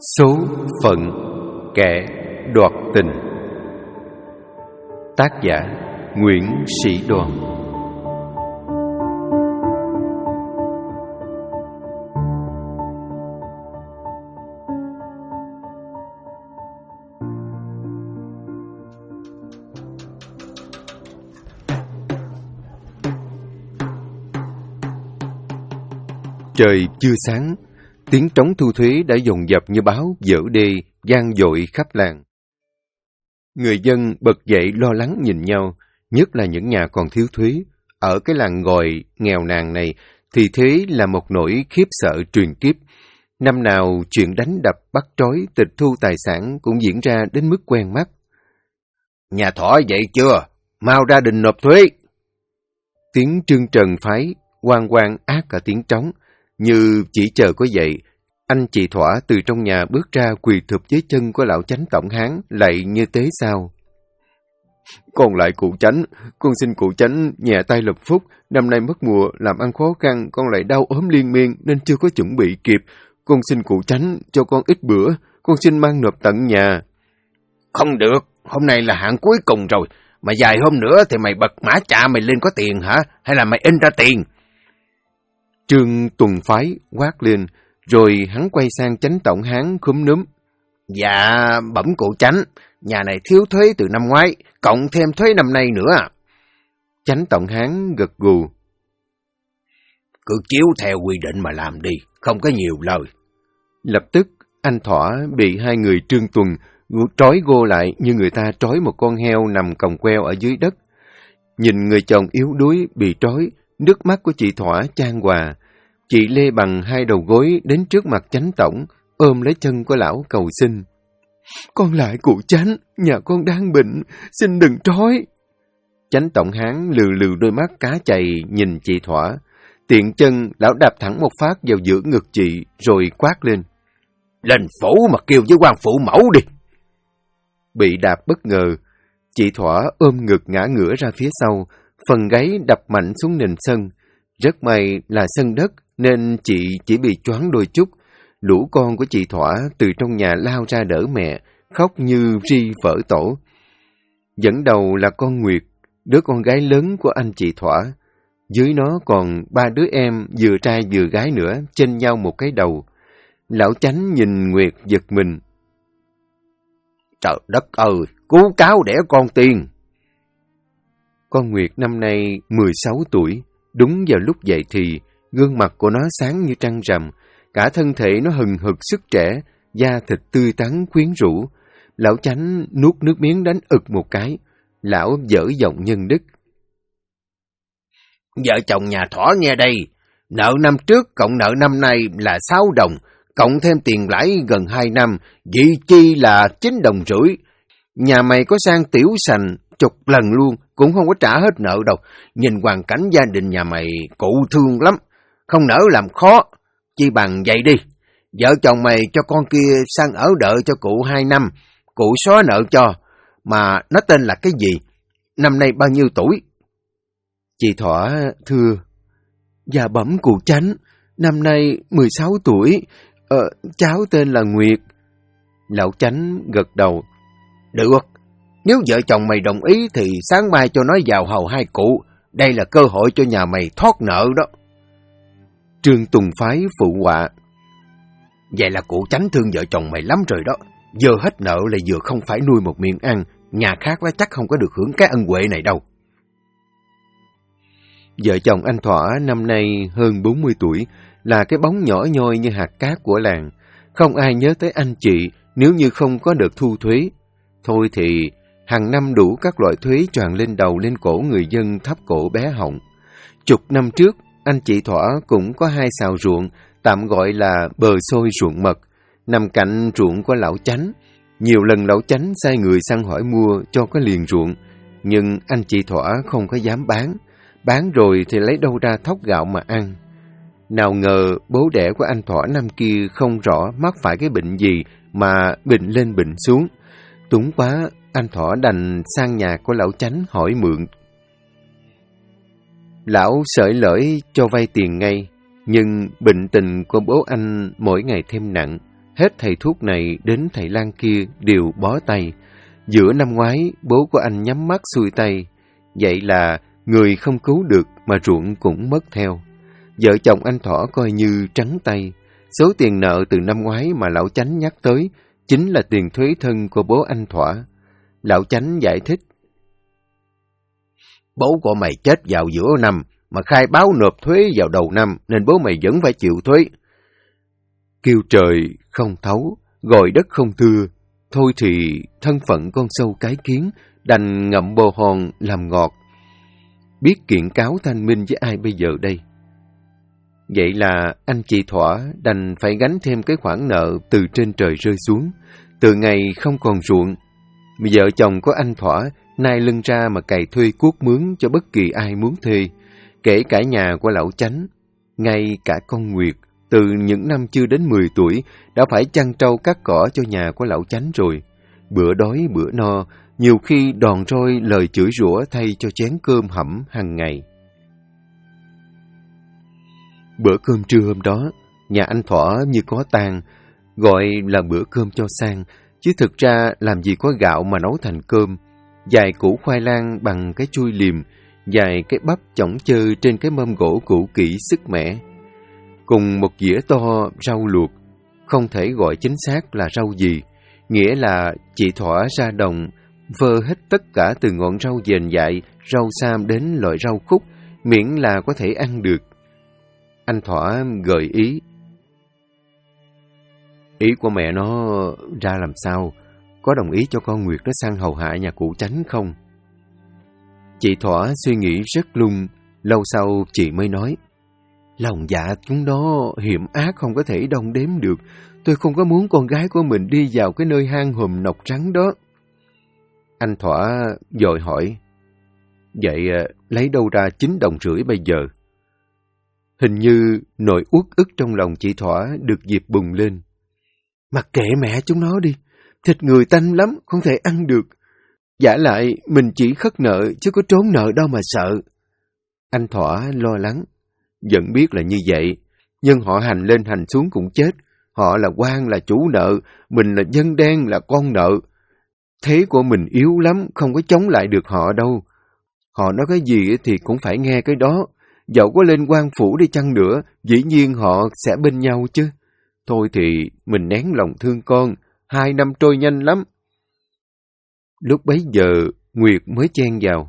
Số phận kẻ đoạt tình. Tác giả Nguyễn Sĩ Đoàn. Trời chưa sáng, tiếng trống thu thuế đã dồn dập như báo vỡ đê, vang dội khắp làng. Người dân bật dậy lo lắng nhìn nhau, nhất là những nhà còn thiếu thuế. Ở cái làng Gòi nghèo nàn này thì thuế là một nỗi khiếp sợ truyền kiếp. Năm nào chuyện đánh đập, bắt trói, tịch thu tài sản cũng diễn ra đến mức quen mắt. Nhà Thỏ dậy chưa? Mau ra đình nộp thuế. Tiếng Trương Trần phái oang oang ác cả tiếng trống. Như chỉ chờ có vậy, anh chị Thỏa từ trong nhà bước ra quỳ thụp dưới chân của lão chánh tổng hán, lạy như tế sao. Con lại cụ chánh, con xin cụ chánh nhẹ tay lập phúc, năm nay mất mùa, làm ăn khó khăn, con lại đau ốm liên miên nên chưa có chuẩn bị kịp. Con xin cụ chánh cho con ít bữa, con xin mang nộp tận nhà. Không được, hôm nay là hạn cuối cùng rồi, mà vài hôm nữa thì mày bật mã chạ mày lên có tiền hả? Hay là mày in ra tiền? Trương Tuần Phái quát lên, rồi hắn quay sang chánh tổng hán khúm núm. Dạ, bẩm cụ chánh, nhà này thiếu thuế từ năm ngoái, cộng thêm thuế năm nay nữa. Chánh tổng hán gật gù. Cứ chiếu theo quy định mà làm đi, không có nhiều lời. Lập tức, anh Thỏa bị hai người Trương Tuần trói gô lại như người ta trói một con heo nằm còng queo ở dưới đất. Nhìn người chồng yếu đuối bị trói, nước mắt của chị Thỏa chan hòa. Chị lê bằng hai đầu gối đến trước mặt chánh tổng, ôm lấy chân của lão cầu xin. Con lại cụ chánh, nhà con đang bệnh, xin đừng trói. Chánh tổng hán lừ lừ đôi mắt cá chày nhìn chị Thỏa. Tiện chân, lão đạp thẳng một phát vào giữa ngực chị, rồi quát lên. Lên phủ mà kêu với quan phụ mẫu đi. Bị đạp bất ngờ, chị Thỏa ôm ngực ngã ngửa ra phía sau, phần gáy đập mạnh xuống nền sân. Rất may là sân đất nên chị chỉ bị choáng đôi chút. Lũ con của chị Thỏa từ trong nhà lao ra đỡ mẹ, khóc như ri vỡ tổ. Dẫn đầu là con Nguyệt, đứa con gái lớn của anh chị Thỏa. Dưới nó còn ba đứa em vừa trai vừa gái nữa, chênh nhau một cái đầu. Lão chánh nhìn Nguyệt giật mình. Trời đất ơi, cứu cáo đẻ con tiên. Con Nguyệt năm nay 16 tuổi, đúng vào lúc dậy thì, gương mặt của nó sáng như trăng rằm, cả thân thể nó hừng hực sức trẻ, da thịt tươi tắn quyến rũ. Lão chánh nuốt nước miếng đánh ực một cái, lão dở giọng nhân đức. Vợ chồng nhà Thỏ nghe đây, nợ năm trước cộng nợ năm nay là 6 đồng, cộng thêm tiền lãi gần 2 năm, vị chi là 9 đồng rưỡi. Nhà mày có sang tiểu sành chục lần luôn, cũng không có trả hết nợ đâu. Nhìn hoàn cảnh gia đình nhà mày cụ thương lắm, không nỡ làm khó. Chi bằng vậy đi, vợ chồng mày cho con kia sang ở đợi cho cụ 2 năm, cụ xóa nợ cho. Mà nó tên là cái gì? Năm nay bao nhiêu tuổi? Chị Thỏa thưa. Dạ bẩm cụ chánh, năm nay 16 tuổi, cháu tên là Nguyệt. Lão chánh gật đầu. Được, nếu vợ chồng mày đồng ý thì sáng mai cho nó vào hầu hai cụ. Đây là cơ hội cho nhà mày thoát nợ đó. Trương Tùng Phái phụ họa. Vậy là cụ chánh thương vợ chồng mày lắm rồi đó. Vừa hết nợ là vừa không phải nuôi một miệng ăn. Nhà khác nó chắc không có được hưởng cái ân huệ này đâu. Vợ chồng anh Thỏa năm nay hơn 40 tuổi, là cái bóng nhỏ nhoi như hạt cát của làng. Không ai nhớ tới anh chị nếu như không có được thu thuế. Thôi thì hàng năm đủ các loại thuế tràn lên đầu lên cổ người dân thấp cổ bé họng. Chục năm trước, anh chị Thỏa cũng có 2 sào ruộng, tạm gọi là bờ xôi ruộng mật, nằm cạnh ruộng của lão chánh. Nhiều lần lão chánh sai người sang hỏi mua cho có liền ruộng, nhưng anh chị Thỏa không có dám bán. Bán rồi thì lấy đâu ra thóc gạo mà ăn. Nào ngờ bố đẻ của anh Thỏa năm kia không rõ mắc phải cái bệnh gì mà bệnh lên bệnh xuống. Túng quá, anh Thỏa đành sang nhà của lão chánh hỏi mượn. Lão sởi lởi cho vay tiền ngay, nhưng bệnh tình của bố anh mỗi ngày thêm nặng. Hết thầy thuốc này đến thầy lang kia đều bó tay. Giữa năm ngoái, bố của anh nhắm mắt xuôi tay. Vậy là người không cứu được mà ruộng cũng mất theo. Vợ chồng anh Thỏ coi như trắng tay. Số tiền nợ từ năm ngoái mà lão Chánh nhắc tới chính là tiền thuế thân của bố anh Thỏa. Lão Chánh giải thích. Bố của mày chết vào giữa năm, mà khai báo nộp thuế vào đầu năm, nên bố mày vẫn phải chịu thuế. Kêu trời không thấu, gọi đất không thưa. Thôi thì thân phận con sâu cái kiến, đành ngậm bồ hòn làm ngọt. Biết kiện cáo thanh minh với ai bây giờ đây? Vậy là anh chị Thỏa đành phải gánh thêm cái khoản nợ từ trên trời rơi xuống. Từ ngày không còn ruộng, vợ chồng của anh Thỏa nai lưng ra mà cày thuê cuốc mướn cho bất kỳ ai muốn thuê, kể cả nhà của lão Chánh. Ngay cả con Nguyệt, từ những năm chưa đến 10 tuổi, đã phải chăn trâu cắt cỏ cho nhà của lão Chánh rồi. Bữa đói bữa no, nhiều khi đòn roi lời chửi rủa thay cho chén cơm hẩm hàng ngày. Bữa cơm trưa hôm đó, nhà anh Thỏa như có tang, gọi là bữa cơm cho sang, chứ thực ra làm gì có gạo mà nấu thành cơm. Vài củ khoai lang bằng cái chui liềm, vài cái bắp chỏng chơ trên cái mâm gỗ cũ kỹ sức mẻ. Cùng một dĩa to rau luộc, không thể gọi chính xác là rau gì, nghĩa là chị Thỏa ra đồng, vơ hết tất cả từ ngọn rau dền dại, rau sam đến loại rau khúc, miễn là có thể ăn được. Anh Thỏa gợi ý. Ý của mẹ nó ra làm sao? Có đồng ý cho con Nguyệt nó sang hầu hạ nhà cụ Chánh không? Chị Thỏa suy nghĩ rất lung, lâu sau chị mới nói. Lòng dạ chúng nó hiểm ác không có thể đong đếm được. Tôi không có muốn con gái của mình đi vào cái nơi hang hùm nọc trắng đó. Anh Thỏa vội hỏi. Vậy lấy đâu ra 9,5 đồng bây giờ? Hình như nỗi uất ức trong lòng chị Thỏa được dịp bùng lên. Mặc kệ mẹ chúng nó đi, thịt người tanh lắm, không thể ăn được. Vả lại mình chỉ khất nợ chứ có trốn nợ đâu mà sợ. Anh Thỏa lo lắng. Vẫn biết là như vậy, nhưng họ hành lên hành xuống cũng chết. Họ là quan, là chủ nợ, mình là dân đen, là con nợ. Thế của mình yếu lắm, không có chống lại được họ đâu. Họ nói cái gì thì cũng phải nghe cái đó. Dẫu có lên quan phủ đi chăng nữa, dĩ nhiên họ sẽ bên nhau chứ. Thôi thì mình nén lòng thương con, 2 năm trôi nhanh lắm. Lúc bấy giờ, Nguyệt mới chen vào.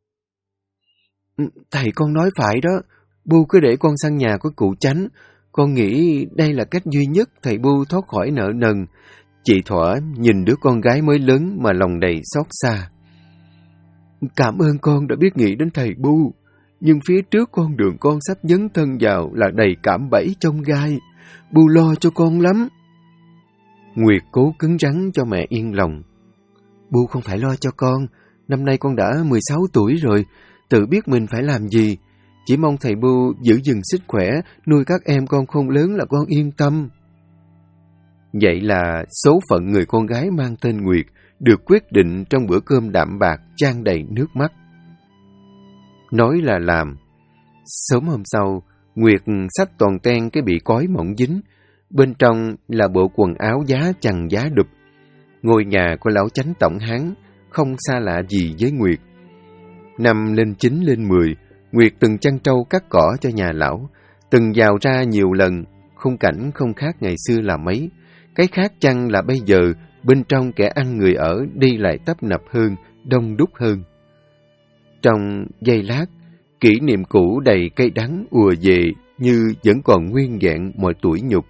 Thầy con nói phải đó, Bu cứ để con sang nhà của cụ Chánh. Con nghĩ đây là cách duy nhất thầy Bu thoát khỏi nợ nần. Chị Thỏa nhìn đứa con gái mới lớn mà lòng đầy xót xa. Cảm ơn con đã biết nghĩ đến thầy Bu, nhưng phía trước con đường con sắp dấn thân vào là đầy cạm bẫy chông gai. Bu lo cho con lắm. Nguyệt cố cứng rắn cho mẹ yên lòng. Bu không phải lo cho con, năm nay con đã 16 tuổi rồi, tự biết mình phải làm gì. Chỉ mong thầy Bu giữ gìn sức khỏe, nuôi các em con khôn lớn là con yên tâm. Vậy là số phận người con gái mang tên Nguyệt được quyết định trong bữa cơm đạm bạc chan đầy nước mắt. Nói là làm. Sớm hôm sau, Nguyệt xách toàn ten cái bị cói mỏng dính. Bên trong là bộ quần áo giá chằng giá đụp. Ngôi nhà của lão Chánh tổng hán không xa lạ gì với Nguyệt. Năm lên 9 lên 10, Nguyệt từng chăn trâu cắt cỏ cho nhà lão, từng vào ra nhiều lần, khung cảnh không khác ngày xưa là mấy. Cái khác chăng là bây giờ, bên trong kẻ ăn người ở đi lại tấp nập hơn, đông đúc hơn. Trong giây lát, kỷ niệm cũ đầy cay đắng ùa về như vẫn còn nguyên vẹn mọi tủi nhục.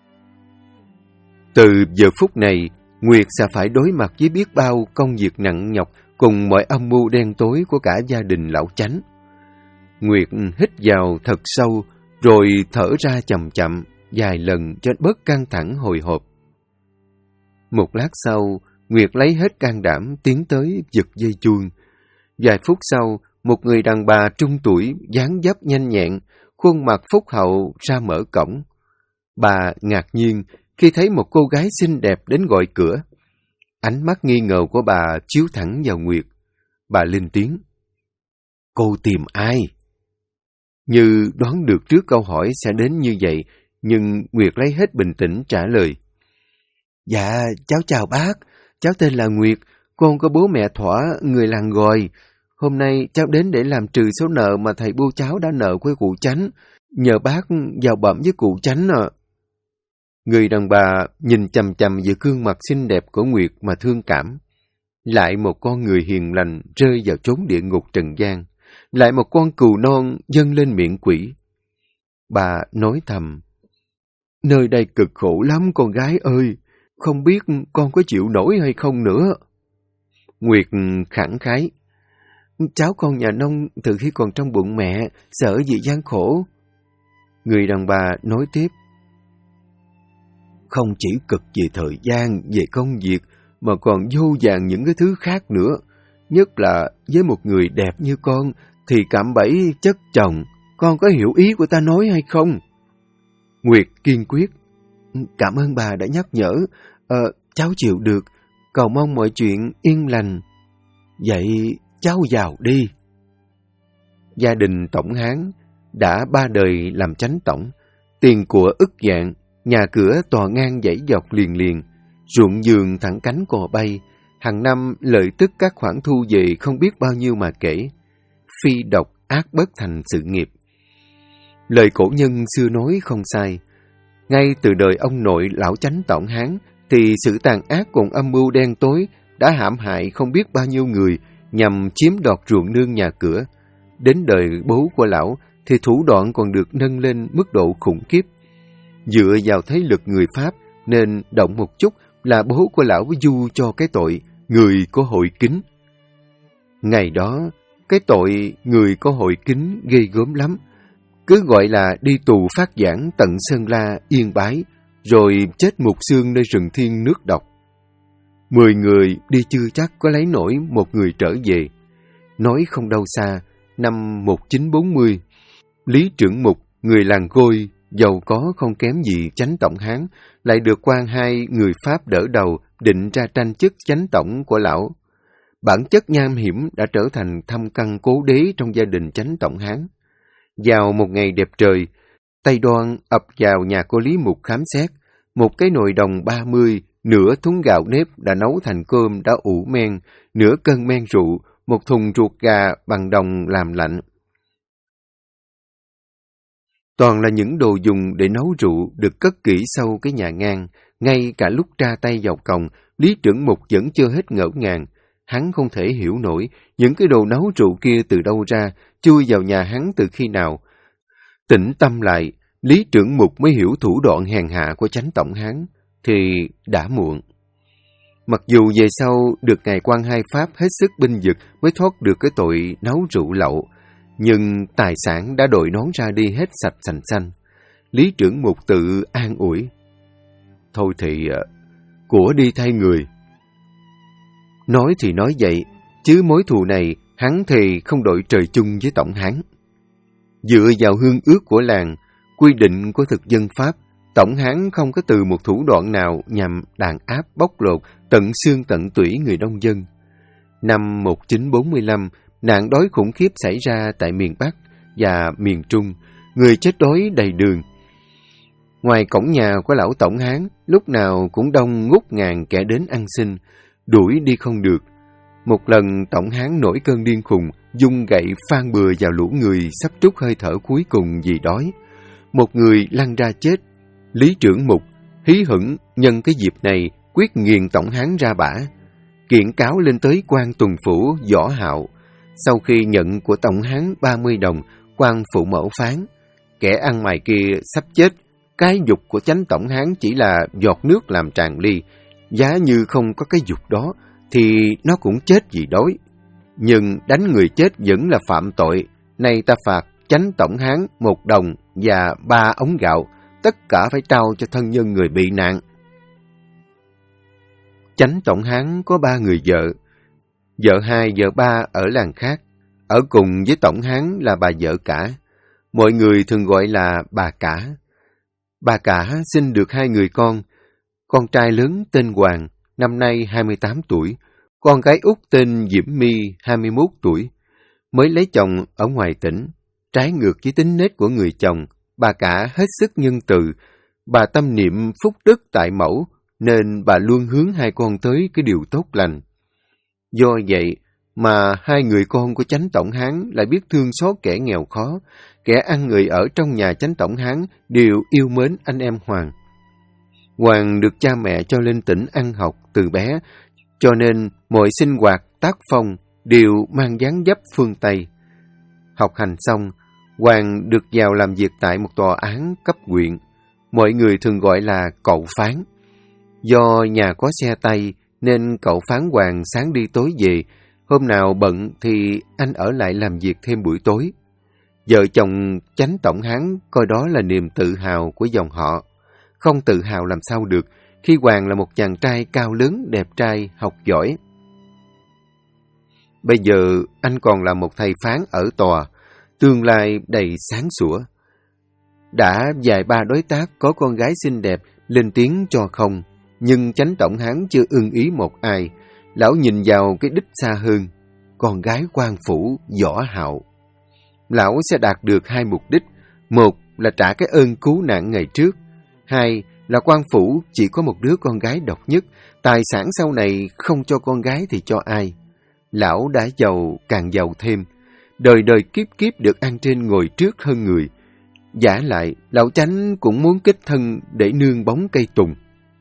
Từ giờ phút này, Nguyệt sẽ phải đối mặt với biết bao công việc nặng nhọc cùng mọi âm mưu đen tối của cả gia đình lão Chánh. Nguyệt hít vào thật sâu, rồi thở ra chậm chậm, vài lần cho bớt căng thẳng hồi hộp. Một lát sau, Nguyệt lấy hết can đảm tiến tới giật dây chuông. Vài phút sau, một người đàn bà trung tuổi, dáng dấp nhanh nhẹn, khuôn mặt phúc hậu ra mở cổng. Bà ngạc nhiên khi thấy một cô gái xinh đẹp đến gọi cửa. Ánh mắt nghi ngờ của bà chiếu thẳng vào Nguyệt. Bà lên tiếng. Cô tìm ai? Như đoán được trước câu hỏi sẽ đến như vậy, nhưng Nguyệt lấy hết bình tĩnh trả lời. Dạ, cháu chào bác. Cháu tên là Nguyệt, con có bố mẹ Thỏa, người làng Gòi. Hôm nay cháu đến để làm trừ số nợ mà thầy bu cháu đã nợ của cụ Chánh. Nhờ bác vào bẩm với cụ Chánh ạ. Người đàn bà nhìn chằm chằm vào gương mặt xinh đẹp của Nguyệt mà thương cảm. Lại một con người hiền lành rơi vào chốn địa ngục trần gian. Lại một con cừu non dâng lên miệng quỷ. Bà nói thầm, nơi đây cực khổ lắm con gái ơi, không biết con có chịu nổi hay không nữa. Nguyệt khẳng khái, cháu con nhà nông từ khi còn trong bụng mẹ, sợ gì gian khổ. Người đàn bà nói tiếp, không chỉ cực về thời gian, về công việc, mà còn vô vàn những cái thứ khác nữa. Nhất là với một người đẹp như con, thì cạm bẫy chất chồng. Con có hiểu ý của ta nói hay không? Nguyệt kiên quyết, cảm ơn bà đã nhắc nhở. Cháu chịu được, cầu mong mọi chuyện yên lành. Vậy cháu vào đi. Gia đình Tổng Hán đã 3 đời làm chánh tổng, tiền của ức vạn, nhà cửa tòa ngang dãy dọc liền liền, ruộng vườn thẳng cánh cò bay, hàng năm lợi tức các khoản thu về không biết bao nhiêu mà kể. Phi độc ác bất thành sự nghiệp. Lời cổ nhân xưa nói không sai. Ngay từ đời ông nội lão chánh Tổng Hán thì sự tàn ác cùng âm mưu đen tối đã hãm hại không biết bao nhiêu người nhằm chiếm đoạt ruộng nương nhà cửa. Đến đời bố của lão thì thủ đoạn còn được nâng lên mức độ khủng khiếp. Dựa vào thế lực người Pháp nên động một chút là bố của lão du cho cái tội người có hội kính. Ngày đó, cái tội người có hội kính ghê gớm lắm. Cứ gọi là đi tù phát giảng tận Sơn La, Yên Bái, rồi chết mục xương nơi rừng thiên nước độc. 10 người đi chưa chắc có lấy nổi một người trở về. Nói không đâu xa, năm 1940, Lý Trưởng Mục, người làng Gôi, giàu có không kém gì chánh tổng Hán, lại được quan 2 người Pháp đỡ đầu định ra tranh chức chánh tổng của lão. Bản chất nham hiểm đã trở thành thâm căn cố đế trong gia đình chánh tổng Hán. Vào một ngày đẹp trời, Tây Đoan ập vào nhà cô Lý Mục khám xét. Một cái nồi đồng 30, nửa thúng gạo nếp đã nấu thành cơm đã ủ men, nửa cân men rượu, một thùng ruột gà bằng đồng làm lạnh. Toàn là những đồ dùng để nấu rượu được cất kỹ sau cái nhà ngang. Ngay cả lúc tra tay vào còng, Lý Trưởng Mục vẫn chưa hết ngỡ ngàng. Hắn không thể hiểu nổi những cái đồ nấu rượu kia từ đâu ra, chui vào nhà hắn từ khi nào. Tĩnh tâm lại, Lý Trưởng Mục mới hiểu thủ đoạn hèn hạ của chánh tổng Hán, thì đã muộn. Mặc dù về sau được ngài quan 2 Pháp hết sức binh vực mới thoát được cái tội nấu rượu lậu, nhưng tài sản đã đội nón ra đi hết sạch sành xanh. Lý Trưởng Mục tự an ủi, thôi thì của đi thay người. Nói thì nói vậy, chứ mối thù này hắn thì không đội trời chung với Tổng Hán. Dựa vào hương ước của làng, quy định của thực dân Pháp, Tổng Hán không có từ một thủ đoạn nào nhằm đàn áp bóc lột tận xương tận tủy người nông dân. Năm 1945, nạn đói khủng khiếp xảy ra tại miền Bắc và miền Trung, người chết đói đầy đường. Ngoài cổng nhà của lão Tổng Hán, lúc nào cũng đông ngút ngàn kẻ đến ăn xin, đuổi đi không được. Một lần Tổng Hán nổi cơn điên khùng, dung gậy phan bừa vào lũ người sắp trút hơi thở cuối cùng vì đói. Một người lăn ra chết. Lý Trưởng Mục hí hửng nhân cái dịp này quyết nghiền Tổng Hán ra bả, kiện cáo lên tới quan tuần phủ Võ Hạo. Sau khi nhận của Tổng Hán 30 đồng, quan phụ mẫu phán, kẻ ăn mày kia sắp chết, cái dục của chánh Tổng Hán chỉ là giọt nước làm tràn ly, giá như không có cái dục đó thì nó cũng chết vì đói. Nhưng đánh người chết vẫn là phạm tội, nay ta phạt chánh Tổng Hán 1 đồng và 3 ống gạo, tất cả phải trao cho thân nhân người bị nạn. Chánh Tổng Hán có 3 người vợ, vợ 2, vợ 3 ở làng khác, ở cùng với Tổng Hán là bà vợ cả. Mọi người thường gọi là bà cả. Bà cả sinh được 2 người con trai lớn tên Hoàng, năm nay 28 tuổi, con gái út tên Diễm My, 21 tuổi. Mới lấy chồng ở ngoài tỉnh, trái ngược với tính nết của người chồng, bà cả hết sức nhân từ. Bà tâm niệm phúc đức tại mẫu, nên bà luôn hướng hai con tới cái điều tốt lành. Do vậy mà hai người con của Chánh Tổng Hán lại biết thương xót kẻ nghèo khó, kẻ ăn người ở trong nhà Chánh Tổng Hán đều yêu mến anh em Hoàng. Hoàng được cha mẹ cho lên tỉnh ăn học từ bé, cho nên mọi sinh hoạt, tác phong đều mang dáng dấp phương Tây. Học hành xong, Hoàng được vào làm việc tại một tòa án cấp huyện. Mọi người thường gọi là cậu phán. Do nhà có xe tay nên cậu phán Hoàng sáng đi tối về. Hôm nào bận thì anh ở lại làm việc thêm buổi tối. Vợ chồng Chánh Tổng Hán coi đó là niềm tự hào của dòng họ. Không tự hào làm sao được khi Hoàng là một chàng trai cao lớn, đẹp trai, học giỏi. Bây giờ anh còn là một thầy phán ở tòa, tương lai đầy sáng sủa. Đã vài ba đối tác có con gái xinh đẹp lên tiếng cho không, nhưng Chánh Tổng Hán chưa ưng ý một ai. Lão nhìn vào cái đích xa hơn, con gái quan phủ Võ Hạo. Lão sẽ đạt được hai mục đích, một là trả cái ơn cứu nạn ngày trước, hai là quan phủ chỉ có một đứa con gái độc nhất, tài sản sau này không cho con gái thì cho ai. Lão đã giàu càng giàu thêm, đời đời kiếp kiếp được ăn trên ngồi trước hơn người. Giả lại, lão Chánh cũng muốn kết thân để nương bóng cây tùng.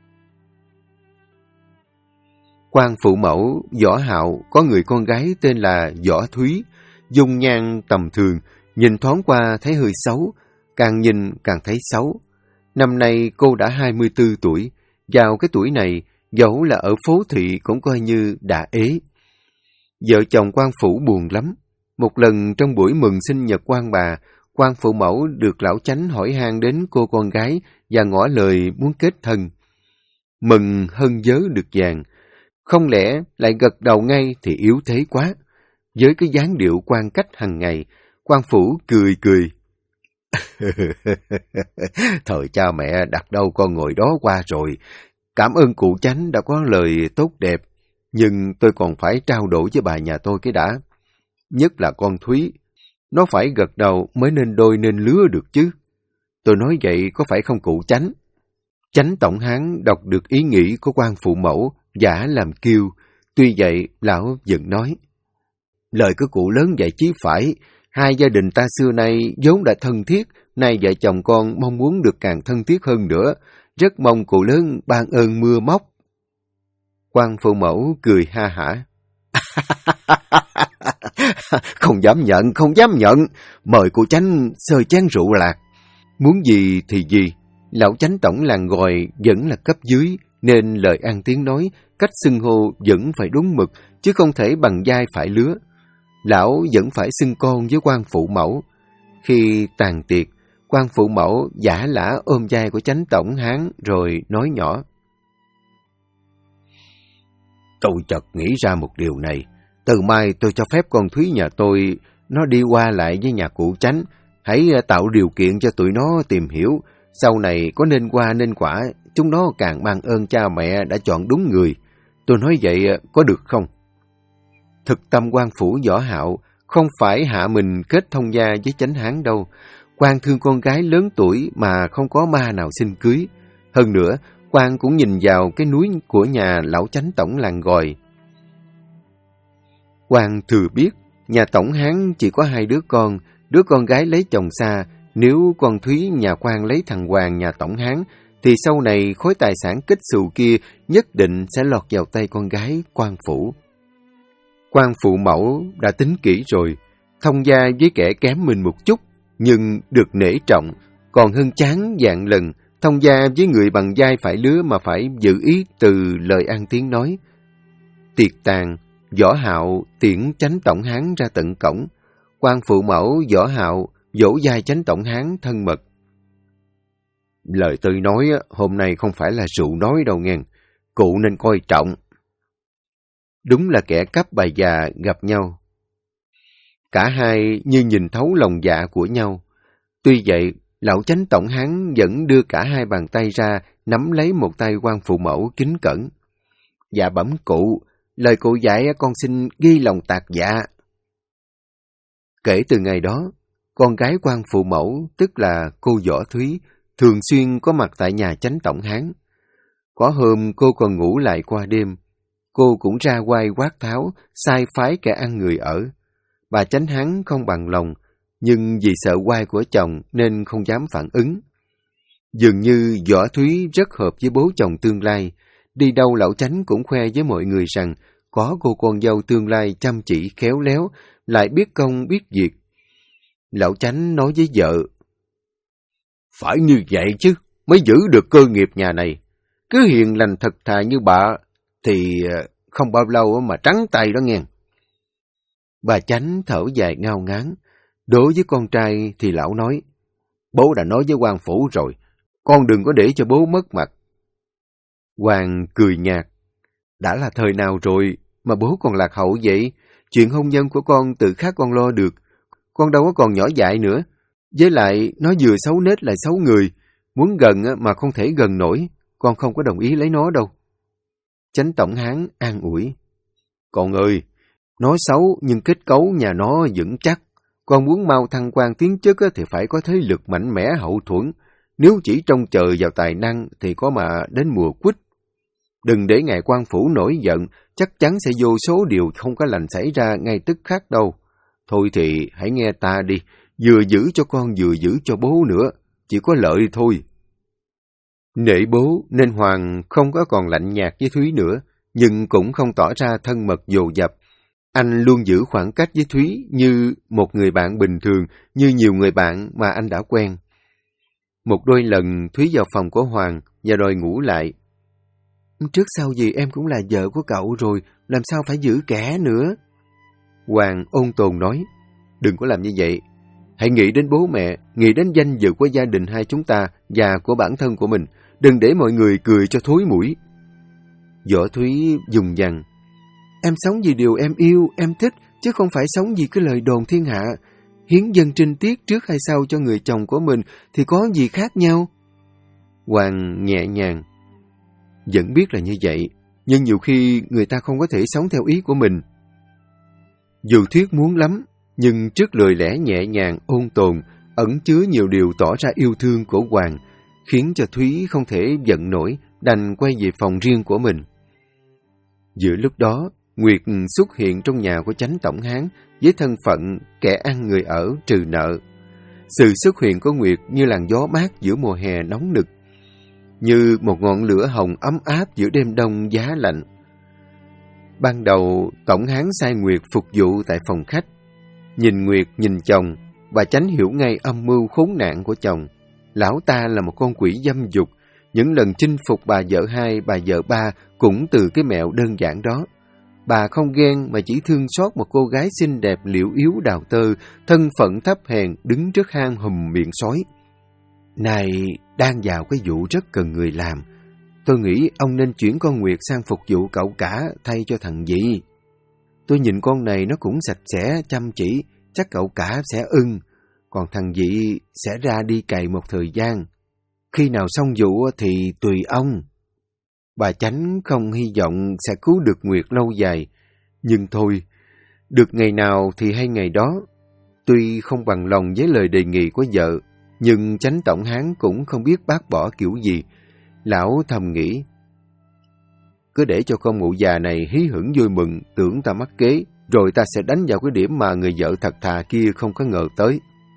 Quan phụ mẫu Võ Hạo có người con gái tên là Võ Thúy, dung nhan tầm thường, nhìn thoáng qua thấy hơi xấu, càng nhìn càng thấy xấu. Năm nay cô đã 24 tuổi, vào cái tuổi này, dẫu là ở phố thị cũng coi như đã ế. Vợ chồng quan phủ buồn lắm. Một lần trong buổi mừng sinh nhật quan bà, quan phụ mẫu được lão Chánh hỏi han đến cô con gái và ngỏ lời muốn kết thân. Mừng hơn vớ được vàng, không lẽ lại gật đầu ngay thì yếu thế quá. Với cái dáng điệu quan cách hằng ngày, quan phủ cười cười. Thời cha mẹ đặt đâu con ngồi đó qua rồi. Cảm ơn cụ Chánh đã có lời tốt đẹp, nhưng tôi còn phải trao đổi với bà nhà tôi cái đã. Nhất là con Thúy, nó phải gật đầu mới nên đôi nên lứa được chứ. Tôi nói vậy có phải không cụ Chánh? Chánh Tổng Hán đọc được ý nghĩ của quan phụ mẫu, giả làm kiêu. Tuy vậy, lão vẫn nói. Lời của cụ lớn vậy chí phải. Hai gia đình ta xưa nay vốn đã thân thiết, nay vợ chồng con mong muốn được càng thân thiết hơn nữa. Rất mong cụ lớn ban ơn mưa móc. Quan phụ mẫu cười ha hả. Không dám nhận, không dám nhận. Mời cụ Chánh xơi chén rượu lạc. Muốn gì thì gì. Lão Chánh tổng làng Gòi vẫn là cấp dưới, nên lời ăn tiếng nói, cách xưng hô vẫn phải đúng mực, chứ không thể bằng vai phải lứa. Lão vẫn phải xưng con với quan phụ mẫu. Khi tàn tiệc, quan phụ mẫu giả lả ôm vai của Chánh Tổng Hán rồi nói nhỏ. Tôi chợt nghĩ ra một điều này. Từ mai tôi cho phép con Thúy nhà tôi nó đi qua lại với nhà cụ Chánh. Hãy tạo điều kiện cho tụi nó tìm hiểu. Sau này có nên qua nên quả, chúng nó càng mang ơn cha mẹ đã chọn đúng người. Tôi nói vậy có được không? Thực tâm quan phủ Võ Hạo không phải hạ mình kết thông gia với Chánh Hán đâu. Quan thương con gái lớn tuổi mà không có ma nào xin cưới. Hơn nữa, quan cũng nhìn vào cái núi của nhà lão Chánh tổng làng Gòi. Quan thừa biết, nhà Tổng Hán chỉ có hai đứa con gái lấy chồng xa. Nếu con Thúy nhà quan lấy thằng Hoàng nhà Tổng Hán, thì sau này khối tài sản kết xù kia nhất định sẽ lọt vào tay con gái quan phủ. Quan phụ mẫu đã tính kỹ rồi, thông gia với kẻ kém mình một chút, nhưng được nể trọng, còn hơn chán vạn lần thông gia với người bằng vai phải lứa mà phải giữ ý từ lời ăn tiếng nói. Tiệc tàn, Võ Hạo tiễn Chánh Tổng Hán ra tận cổng. Quan phụ mẫu Võ Hạo vỗ vai Chánh Tổng Hán thân mật. Lời tôi nói hôm nay không phải là rượu nói đâu nghe, cụ nên coi trọng. Đúng là kẻ cắp bà già gặp nhau. Cả hai như nhìn thấu lòng dạ của nhau. Tuy vậy, lão Chánh Tổng Hán vẫn đưa cả hai bàn tay ra, nắm lấy một tay quan phụ mẫu kính cẩn. Dạ bẩm cụ, lời cụ dạy con xin ghi lòng tạc dạ. Kể từ ngày đó, con gái quan phụ mẫu, tức là cô Võ Thúy, thường xuyên có mặt tại nhà Chánh Tổng Hán. Có hôm cô còn ngủ lại qua đêm. Cô cũng ra oai quát tháo, sai phái kẻ ăn người ở. Bà Chánh hắn không bằng lòng, nhưng vì sợ oai của chồng nên không dám phản ứng. Dường như Võ Thúy rất hợp với bố chồng tương lai. Đi đâu lão Chánh cũng khoe với mọi người rằng có cô con dâu tương lai chăm chỉ khéo léo, lại biết công biết việc. Lão Chánh nói với vợ: phải như vậy chứ, mới giữ được cơ nghiệp nhà này. Cứ hiền lành thật thà như bà, thì không bao lâu mà trắng tay đó nghe. Bà Chánh thở dài ngao ngán. Đối với con trai thì lão nói: bố đã nói với quan phủ rồi, con đừng có để cho bố mất mặt. Hoàng cười nhạt: đã là thời nào rồi mà bố còn lạc hậu vậy? Chuyện hôn nhân của con tự khắc con lo được. Con đâu có còn nhỏ dại nữa. Với lại nó vừa xấu nết lại xấu người. Muốn gần mà không thể gần nổi. Con không có đồng ý lấy nó đâu. Chánh Tổng Hán an ủi: con ơi, nó xấu nhưng kết cấu nhà nó vững chắc. Con muốn mau thăng quan tiến chức thì phải có thế lực mạnh mẽ hậu thuẫn. Nếu chỉ trông chờ vào tài năng thì có mà đến mùa quýt. Đừng để ngài quan phủ nổi giận, chắc chắn sẽ vô số điều không có lành xảy ra ngay tức khắc đâu. Thôi thì hãy nghe ta đi, vừa giữ cho con vừa giữ cho bố nữa, chỉ có lợi thôi. Nể bố nên Hoàng không có còn lạnh nhạt với Thúy nữa, nhưng cũng không tỏ ra thân mật dồ dập. Anh luôn giữ khoảng cách với Thúy như một người bạn bình thường, như nhiều người bạn mà anh đã quen. Một đôi lần Thúy vào phòng của Hoàng và đòi ngủ lại. Trước sau gì em cũng là vợ của cậu rồi, làm sao phải giữ kẻ nữa? Hoàng ôn tồn nói: đừng có làm như vậy. Hãy nghĩ đến bố mẹ, nghĩ đến danh dự của gia đình hai chúng ta và của bản thân của mình. Đừng để mọi người cười cho thối mũi. Võ Thúy dùng dằng: em sống vì điều em yêu, em thích, chứ không phải sống vì cái lời đồn thiên hạ. Hiến dân trinh tiết trước hay sau cho người chồng của mình thì có gì khác nhau? Hoàng nhẹ nhàng: vẫn biết là như vậy, nhưng nhiều khi người ta không có thể sống theo ý của mình. Dù Thuyết muốn lắm, nhưng trước lời lẽ nhẹ nhàng, ôn tồn, ẩn chứa nhiều điều tỏ ra yêu thương của Hoàng, khiến cho Thúy không thể giận nổi, đành quay về phòng riêng của mình. Giữa lúc đó, Nguyệt xuất hiện trong nhà của Chánh Tổng Hán với thân phận kẻ ăn người ở trừ nợ. Sự xuất hiện của Nguyệt như làn gió mát giữa mùa hè nóng nực, như một ngọn lửa hồng ấm áp giữa đêm đông giá lạnh. Ban đầu, Tổng Hán sai Nguyệt phục vụ tại phòng khách. Nhìn Nguyệt nhìn chồng, bà Chánh hiểu ngay âm mưu khốn nạn của chồng. Lão ta là một con quỷ dâm dục. Những lần chinh phục bà vợ hai, bà vợ ba cũng từ cái mẹo đơn giản đó. Bà không ghen mà chỉ thương xót một cô gái xinh đẹp liễu yếu đào tơ, thân phận thấp hèn đứng trước hang hùm miệng sói. Này, đang vào cái vụ rất cần người làm. Tôi nghĩ ông nên chuyển con Nguyệt sang phục vụ cậu cả thay cho thằng Dị. Tôi nhìn con này nó cũng sạch sẽ, chăm chỉ, chắc cậu cả sẽ ưng. Còn thằng Dị sẽ ra đi cày một thời gian. Khi nào xong vụ thì tùy ông. Bà Chánh không hy vọng sẽ cứu được Nguyệt lâu dài. Nhưng thôi, được ngày nào thì hay ngày đó. Tuy không bằng lòng với lời đề nghị của vợ, nhưng Chánh Tổng Hán cũng không biết bác bỏ kiểu gì. Lão thầm nghĩ: cứ để cho con mụ già này hí hửng vui mừng, tưởng ta mắc kế, rồi ta sẽ đánh vào cái điểm mà người vợ thật thà kia không có ngờ tới.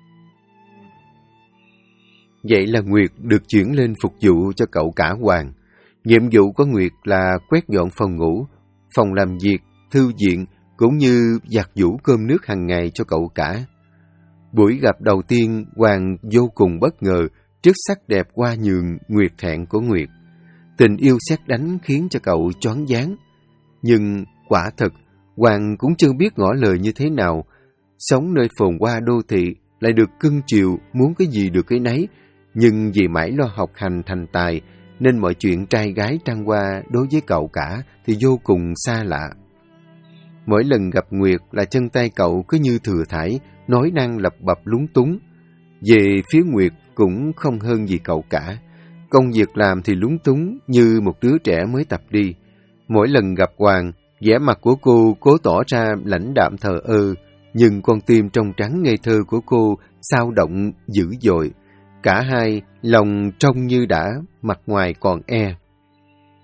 Vậy là Nguyệt được chuyển lên phục vụ cho cậu cả Hoàng. Nhiệm vụ của Nguyệt là quét dọn phòng ngủ, phòng làm việc, thư viện, cũng như giặt giũ cơm nước hàng ngày cho cậu cả. Buổi gặp đầu tiên, Hoàng vô cùng bất ngờ trước sắc đẹp hoa nhường nguyệt thẹn của Nguyệt. Tình yêu sét đánh khiến cho cậu choáng váng. Nhưng quả thật, Hoàng cũng chưa biết ngỏ lời như thế nào. Sống nơi phồn hoa đô thị, lại được cưng chiều, muốn cái gì được cái nấy. Nhưng vì mãi lo học hành thành tài, nên mọi chuyện trai gái trăng hoa đối với cậu cả thì vô cùng xa lạ. Mỗi lần gặp Nguyệt là chân tay cậu cứ như thừa thải, nói năng lập bập lúng túng. Về phía Nguyệt cũng không hơn gì cậu cả. Công việc làm thì lúng túng như một đứa trẻ mới tập đi. Mỗi lần gặp Hoàng, vẻ mặt của cô cố tỏ ra lãnh đạm thờ ơ, nhưng con tim trong trắng ngây thơ của cô xao động dữ dội. Cả hai lòng trông như đã, mặt ngoài còn e.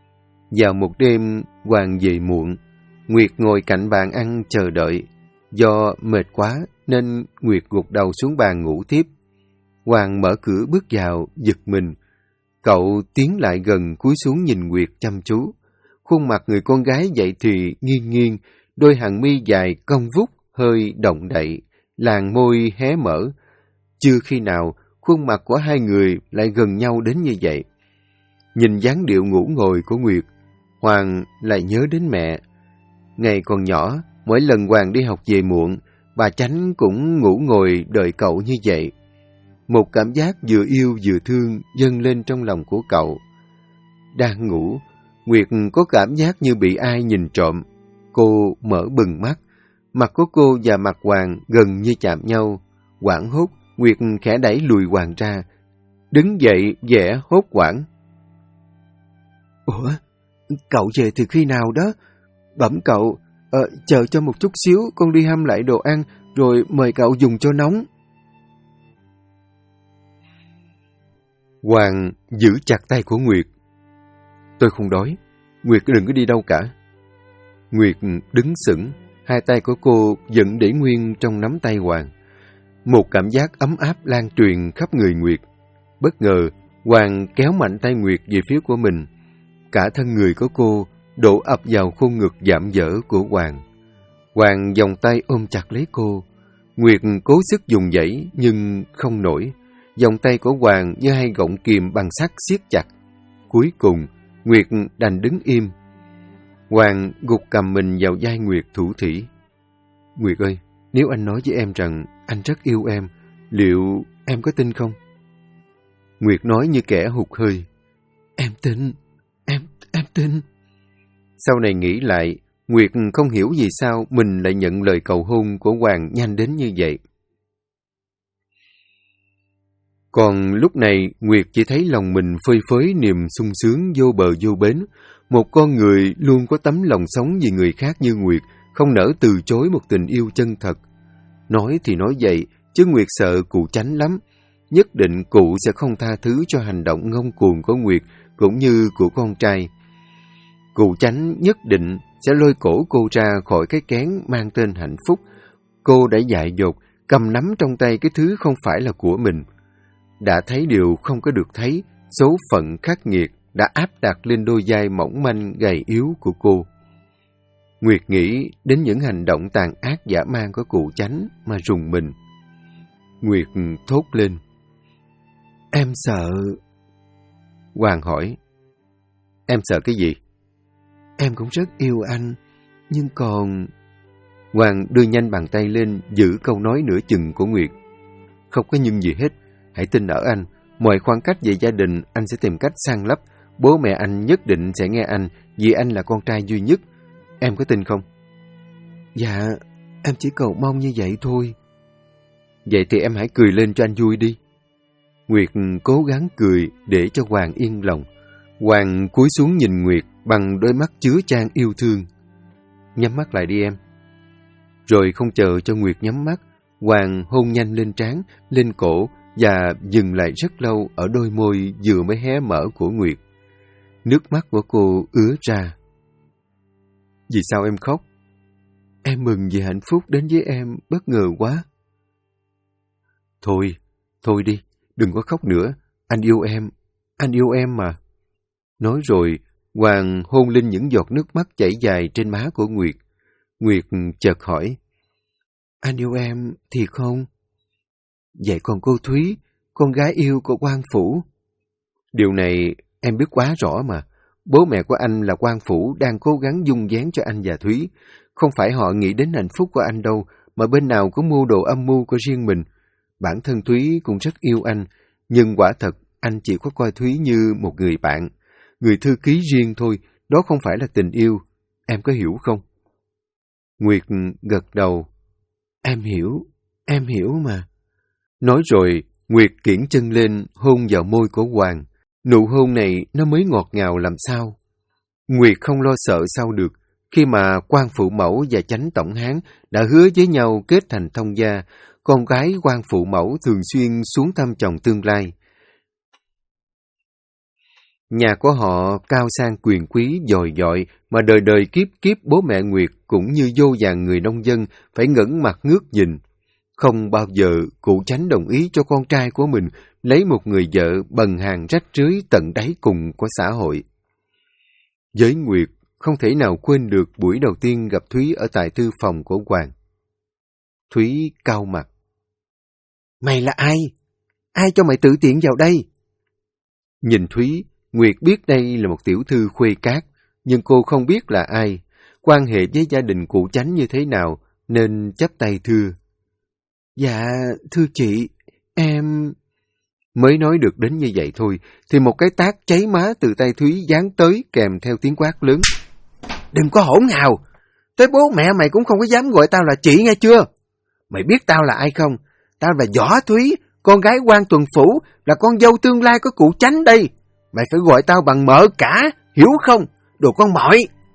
Vào một đêm, Hoàng về muộn. Nguyệt ngồi cạnh bàn ăn chờ đợi. Do mệt quá nên Nguyệt gục đầu xuống bàn ngủ tiếp. Hoàng mở cửa bước vào, giật mình. Cậu tiến lại gần cúi xuống nhìn Nguyệt chăm chú. Khuôn mặt người con gái dậy thì nghiêng nghiêng, đôi hàng mi dài cong vút, hơi động đậy, làn môi hé mở. Chưa khi nào khuôn mặt của hai người lại gần nhau đến như vậy. Nhìn dáng điệu ngủ ngồi của Nguyệt, Hoàng lại nhớ đến mẹ. Ngày còn nhỏ, mỗi lần Hoàng đi học về muộn, bà Chánh cũng ngủ ngồi đợi cậu như vậy. Một cảm giác vừa yêu vừa thương dâng lên trong lòng của cậu. Đang ngủ, Nguyệt có cảm giác như bị ai nhìn trộm. Cô mở bừng mắt, mặt của cô và mặt Hoàng gần như chạm nhau. Hoảng hốt, Nguyệt khẽ đẩy lùi Hoàng ra, đứng dậy vẻ hốt hoảng. Ủa, cậu về từ khi nào đó? Bẩm cậu, chờ cho một chút xíu, con đi hâm lại đồ ăn, rồi mời cậu dùng cho nóng. Hoàng giữ chặt tay của Nguyệt. Tôi không đói, Nguyệt đừng có đi đâu cả. Nguyệt đứng sững, hai tay của cô vẫn để nguyên trong nắm tay Hoàng. Một cảm giác ấm áp lan truyền khắp người Nguyệt. Bất ngờ, Hoàng kéo mạnh tay Nguyệt về phía của mình. Cả thân người của cô đổ ập vào khuôn ngực dạm dở của Hoàng. Hoàng vòng tay ôm chặt lấy cô. Nguyệt cố sức dùng dãy nhưng không nổi. Vòng tay của Hoàng như hai gọng kìm bằng sắt siết chặt. Cuối cùng, Nguyệt đành đứng im. Hoàng gục cầm mình vào vai Nguyệt thủ thỉ. Nguyệt ơi, nếu anh nói với em rằng anh rất yêu em, liệu em có tin không? Nguyệt nói như kẻ hụt hơi. Em tin, em tin. Sau này nghĩ lại, Nguyệt không hiểu vì sao mình lại nhận lời cầu hôn của Hoàng nhanh đến như vậy. Còn lúc này, Nguyệt chỉ thấy lòng mình phơi phới niềm sung sướng vô bờ vô bến. Một con người luôn có tấm lòng sống vì người khác như Nguyệt, không nỡ từ chối một tình yêu chân thật. Nói thì nói vậy, chứ Nguyệt sợ cụ Chánh lắm. Nhất định cụ sẽ không tha thứ cho hành động ngông cuồng của Nguyệt, cũng như của con trai. Cụ Chánh nhất định sẽ lôi cổ cô ra khỏi cái kén mang tên hạnh phúc. Cô đã dại dột, cầm nắm trong tay cái thứ không phải là của mình. Đã thấy điều không có được thấy, số phận khắc nghiệt đã áp đặt lên đôi vai mỏng manh gầy yếu của cô. Nguyệt nghĩ đến những hành động tàn ác dã man của cụ Chánh mà rùng mình. Nguyệt thốt lên. Em sợ... Hoàng hỏi. Em sợ cái gì? Em cũng rất yêu anh, nhưng còn... Hoàng đưa nhanh bàn tay lên giữ câu nói nửa chừng của Nguyệt. Không có nhưng gì hết, hãy tin ở anh. Mọi khoảng cách về gia đình anh sẽ tìm cách san lấp. Bố mẹ anh nhất định sẽ nghe anh vì anh là con trai duy nhất. Em có tin không? Dạ, em chỉ cầu mong như vậy thôi. Vậy thì em hãy cười lên cho anh vui đi. Nguyệt cố gắng cười để cho Hoàng yên lòng. Hoàng cúi xuống nhìn Nguyệt bằng đôi mắt chứa chan yêu thương. Nhắm mắt lại đi em. Rồi không chờ cho Nguyệt nhắm mắt, Hoàng hôn nhanh lên trán, lên cổ và dừng lại rất lâu ở đôi môi vừa mới hé mở của Nguyệt. Nước mắt của cô ứa ra. Vì sao em khóc? Em mừng vì hạnh phúc đến với em bất ngờ quá. Thôi đi, đừng có khóc nữa. Anh yêu em mà. Nói rồi, Hoàng hôn lên những giọt nước mắt chảy dài trên má của Nguyệt. Nguyệt chợt hỏi. Anh yêu em thì không? Vậy còn cô Thúy, con gái yêu của quan phủ? Điều này em biết quá rõ mà. Bố mẹ của anh là quan phủ đang cố gắng dung dáng cho anh và Thúy. Không phải họ nghĩ đến hạnh phúc của anh đâu, mà bên nào có mưu đồ âm mưu của riêng mình. Bản thân Thúy cũng rất yêu anh, nhưng quả thật anh chỉ có coi Thúy như một người bạn, người thư ký riêng thôi, đó không phải là tình yêu. Em có hiểu không? Nguyệt gật đầu. Em hiểu mà. Nói rồi, Nguyệt kiễng chân lên hôn vào môi của Hoàng. Nụ hôn này nó mới ngọt ngào làm sao. Nguyệt không lo sợ sao được, khi mà quan phụ mẫu và chánh tổng hán đã hứa với nhau kết thành thông gia. Con gái quan phụ mẫu thường xuyên xuống thăm chồng tương lai. Nhà của họ cao sang quyền quý dồi dọi mà đời đời kiếp kiếp bố mẹ Nguyệt cũng như vô vàn người nông dân phải ngẩng mặt ngước nhìn. Không bao giờ cụ Chánh đồng ý cho con trai của mình lấy một người vợ bần hàn rách rưới tận đáy cùng của xã hội. Với Nguyệt, không thể nào quên được buổi đầu tiên gặp Thúy ở tại thư phòng của Hoàng. Thúy cau mặt. Mày là ai? Ai cho mày tự tiện vào đây? Nhìn Thúy, Nguyệt biết đây là một tiểu thư khuê cát, nhưng cô không biết là ai, quan hệ với gia đình cụ Chánh như thế nào, nên chắp tay thưa. Dạ, thưa chị, em... Mới nói được đến như vậy thôi, thì một cái tát cháy má từ tay Thúy giáng tới kèm theo tiếng quát lớn. Đừng có hỗn hào, tới bố mẹ mày cũng không có dám gọi tao là chị nghe chưa? Mày biết tao là ai không? Tao là Võ Thúy, con gái quan tuần phủ, là con dâu tương lai của cụ Chánh đây. Mày phải gọi tao bằng mợ cả, hiểu không? Đồ con mọi.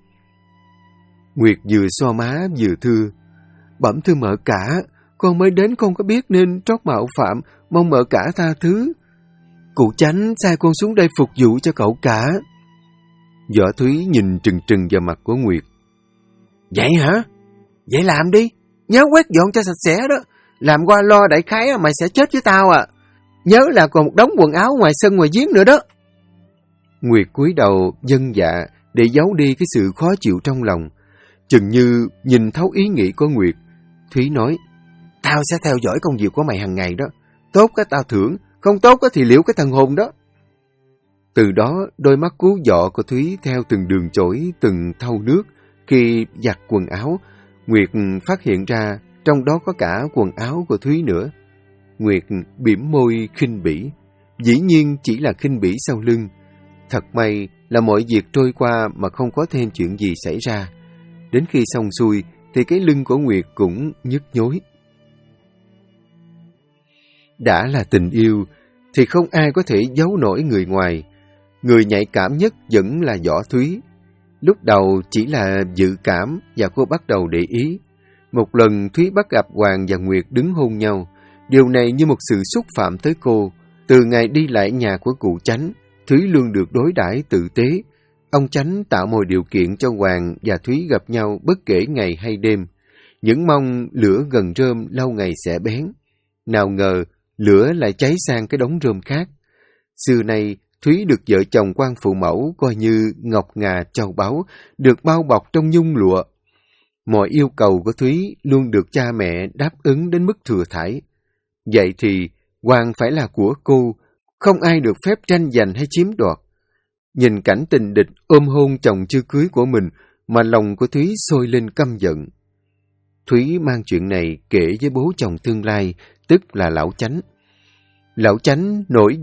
Nguyệt vừa xoa má vừa thưa. Bẩm thưa mợ cả, con mới đến không có biết nên trót mạo phạm, mong mợ cả tha thứ. Cụ Chánh sai con xuống đây phục vụ cho cậu cả. Võ Thúy nhìn trừng trừng vào mặt của Nguyệt. Vậy hả? Vậy làm đi, nhớ quét dọn cho sạch sẽ đó. Làm qua lo đại khái mày sẽ chết với tao à. Nhớ là còn một đống quần áo ngoài sân ngoài giếng nữa đó. Nguyệt cúi đầu vâng dạ để giấu đi cái sự khó chịu trong lòng. Chừng như nhìn thấu ý nghĩ của Nguyệt, Thúy nói, tao sẽ theo dõi công việc của mày hàng ngày đó. Tốt cái tao thưởng, không tốt thì liễu cái thần hồn đó. Từ đó, đôi mắt cú dọ của Thúy theo từng đường chổi, từng thau nước. Khi giặt quần áo, Nguyệt phát hiện ra trong đó có cả quần áo của Thúy nữa. Nguyệt bỉm môi khinh bỉ. Dĩ nhiên chỉ là khinh bỉ sau lưng. Thật may là mọi việc trôi qua mà không có thêm chuyện gì xảy ra. Đến khi xong xuôi thì cái lưng của Nguyệt cũng nhức nhối. Đã là tình yêu thì không ai có thể giấu nổi người ngoài. Người nhạy cảm nhất vẫn là Võ Thúy. Lúc đầu chỉ là dự cảm và cô bắt đầu để ý. Một lần Thúy bắt gặp Hoàng và Nguyệt đứng hôn nhau. Điều này như một sự xúc phạm tới cô. Từ ngày đi lại nhà của cụ Chánh, Thúy luôn được đối đãi tử tế. Ông Chánh tạo mọi điều kiện cho Hoàng và Thúy gặp nhau bất kể ngày hay đêm. Những mong lửa gần rơm lâu ngày sẽ bén. Nào ngờ lửa lại cháy sang cái đống rơm khác. Xưa nay Thúy được vợ chồng quan phụ mẫu coi như ngọc ngà châu báu, được bao bọc trong nhung lụa. Mọi yêu cầu của Thúy luôn được cha mẹ đáp ứng đến mức thừa thãi. Vậy thì Hoàng phải là của cô, không ai được phép tranh giành hay chiếm đoạt. Nhìn cảnh tình địch ôm hôn chồng chưa cưới của mình mà lòng của Thúy sôi lên căm giận. Thúy mang chuyện này kể với bố chồng tương lai, tức là Lão Chánh. Lão Chánh nổi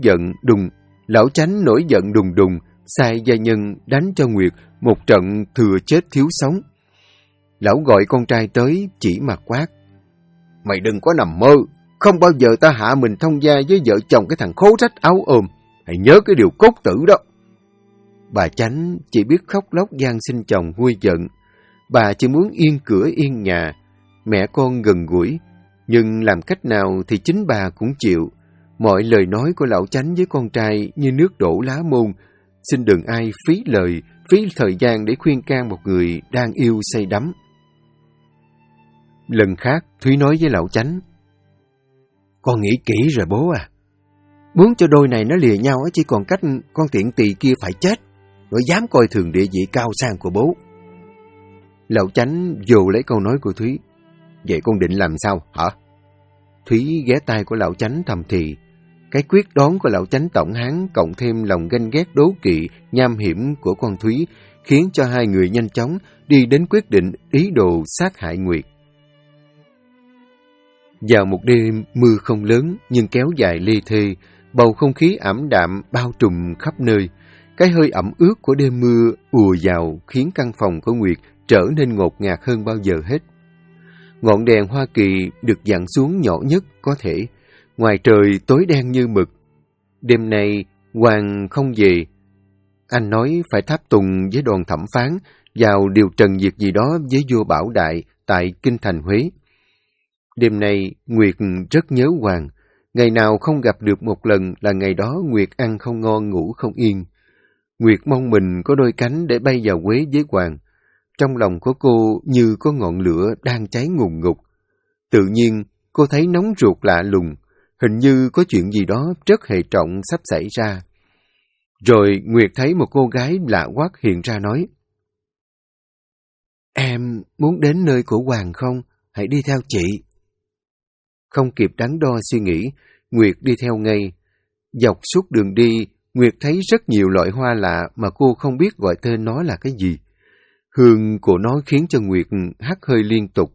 giận đùng đùng, sai gia nhân đánh cho Nguyệt một trận thừa chết thiếu sống. Lão gọi con trai tới chỉ mặt quát. Mày đừng có nằm mơ, không bao giờ ta hạ mình thông gia với vợ chồng cái thằng khố rách áo ôm. Hãy nhớ cái điều cốt tử đó. Bà Chánh chỉ biết khóc lóc van xin chồng nguôi giận. Bà chỉ muốn yên cửa yên nhà, mẹ con gần gũi, nhưng làm cách nào thì chính bà cũng chịu. Mọi lời nói của Lão Chánh với con trai như nước đổ lá môn. Xin đừng ai phí lời, phí thời gian để khuyên can một người đang yêu say đắm. Lần khác, Thúy nói với Lão Chánh. Con nghĩ kỹ rồi bố à. Muốn cho đôi này nó lìa nhau chỉ còn cách con tiện tỳ kia phải chết, rồi dám coi thường địa vị cao sang của bố. Lão Chánh vồ lấy câu nói của Thúy. Vậy con định làm sao hả? Thúy ghé tai của Lão Chánh thầm thì. Cái quyết đoán của Lão Chánh tổng hán cộng thêm lòng ganh ghét đố kỵ, nham hiểm của con Thúy khiến cho hai người nhanh chóng đi đến quyết định ý đồ sát hại Nguyệt. Vào một đêm mưa không lớn nhưng kéo dài lê thê, bầu không khí ảm đạm bao trùm khắp nơi. Cái hơi ẩm ướt của đêm mưa ùa vào khiến căn phòng của Nguyệt trở nên ngột ngạt hơn bao giờ hết. Ngọn đèn Hoa Kỳ được dặn xuống nhỏ nhất có thể. Ngoài trời tối đen như mực. Đêm nay Hoàng không về. Anh nói phải tháp tùng với đoàn thẩm phán vào điều trần việc gì đó với vua Bảo Đại tại kinh thành Huế. Đêm nay Nguyệt rất nhớ Hoàng. Ngày nào không gặp được một lần là ngày đó Nguyệt ăn không ngon ngủ không yên. Nguyệt mong mình có đôi cánh để bay vào Quế với Hoàng. Trong lòng của cô như có ngọn lửa đang cháy ngùn ngụt. Tự nhiên, cô thấy nóng ruột lạ lùng, hình như có chuyện gì đó rất hệ trọng sắp xảy ra. Rồi Nguyệt thấy một cô gái lạ hoắc hiện ra nói: "Em muốn đến nơi của Hoàng không? Hãy đi theo chị." Không kịp đắn đo suy nghĩ, Nguyệt đi theo ngay. Dọc suốt đường đi, Nguyệt thấy rất nhiều loại hoa lạ mà cô không biết gọi tên nó là cái gì. Hương của nó khiến cho Nguyệt hắt hơi liên tục.